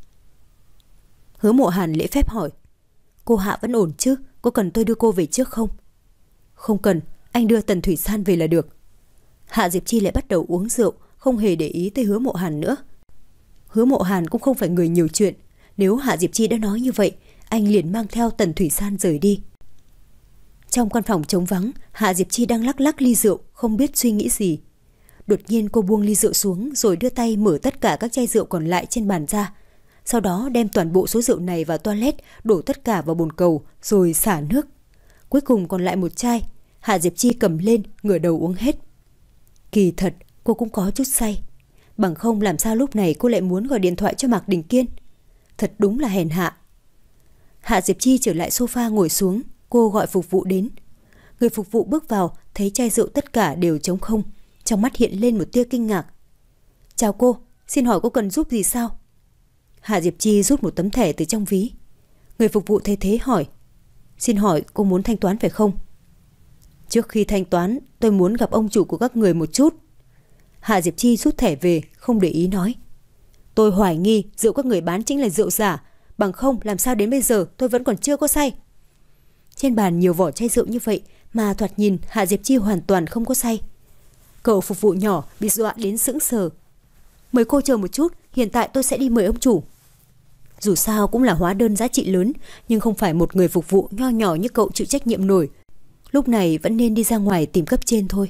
Hứa Mộ Hàn lễ phép hỏi. Cô Hạ vẫn ổn chứ? Có cần tôi đưa cô về trước không? Không cần, anh đưa Tần Thủy San về là được. Hạ Diệp Chi lại bắt đầu uống rượu, không hề để ý tới Hứa Mộ Hàn nữa. Hứa Mộ Hàn cũng không phải người nhiều chuyện, nếu Hạ Diệp Chi đã nói như vậy, anh liền mang theo Tần Thủy San rời đi. Trong căn phòng trống vắng, Hạ Diệp Chi đang lắc lắc ly rượu, không biết suy nghĩ gì. Đột nhiên cô buông ly rượu xuống rồi đưa tay mở tất cả các chai rượu còn lại trên bàn ra. Sau đó đem toàn bộ số rượu này vào toilet, đổ tất cả vào bồn cầu rồi xả nước. Cuối cùng còn lại một chai, Hạ Diệp Chi cầm lên, ngửa đầu uống hết. Kỳ thật, cô cũng có chút say. Bằng không làm sao lúc này cô lại muốn gọi điện thoại cho Mạc Đình Kiên. Thật đúng là hèn hạ. Hạ Diệp Chi trở lại sofa ngồi xuống, cô gọi phục vụ đến. Người phục vụ bước vào, thấy chai rượu tất cả đều trống không, trong mắt hiện lên một tia kinh ngạc. Chào cô, xin hỏi cô cần giúp gì sao? Hạ Diệp Chi rút một tấm thẻ từ trong ví. Người phục vụ thấy thế hỏi. Xin hỏi cô muốn thanh toán phải không? Trước khi thanh toán, tôi muốn gặp ông chủ của các người một chút. Hạ Diệp Chi rút thẻ về, không để ý nói. Tôi hoài nghi rượu các người bán chính là rượu giả, bằng không làm sao đến bây giờ tôi vẫn còn chưa có say. Trên bàn nhiều vỏ chai rượu như vậy mà thoạt nhìn Hạ Diệp Chi hoàn toàn không có say. Cậu phục vụ nhỏ bị dọa đến sững sờ. Mời cô chờ một chút, hiện tại tôi sẽ đi mời ông chủ. Dù sao cũng là hóa đơn giá trị lớn, nhưng không phải một người phục vụ nho nhỏ như cậu chịu trách nhiệm nổi. Lúc này vẫn nên đi ra ngoài tìm cấp trên thôi.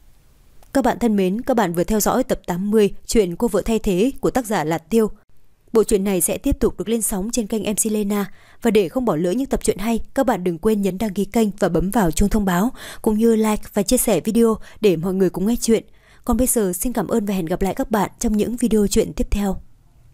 Các bạn thân mến, các bạn vừa theo dõi tập tám mươi chuyện Cô Vợ Thay Thế của tác giả Lạt Tiêu. Bộ truyện này sẽ tiếp tục được lên sóng trên kênh em xê Lena. Và để không bỏ lỡ những tập truyện hay, các bạn đừng quên nhấn đăng ký kênh và bấm vào chuông thông báo, cũng như like và chia sẻ video để mọi người cùng nghe chuyện. Còn bây giờ xin cảm ơn và hẹn gặp lại các bạn trong những video truyện tiếp theo.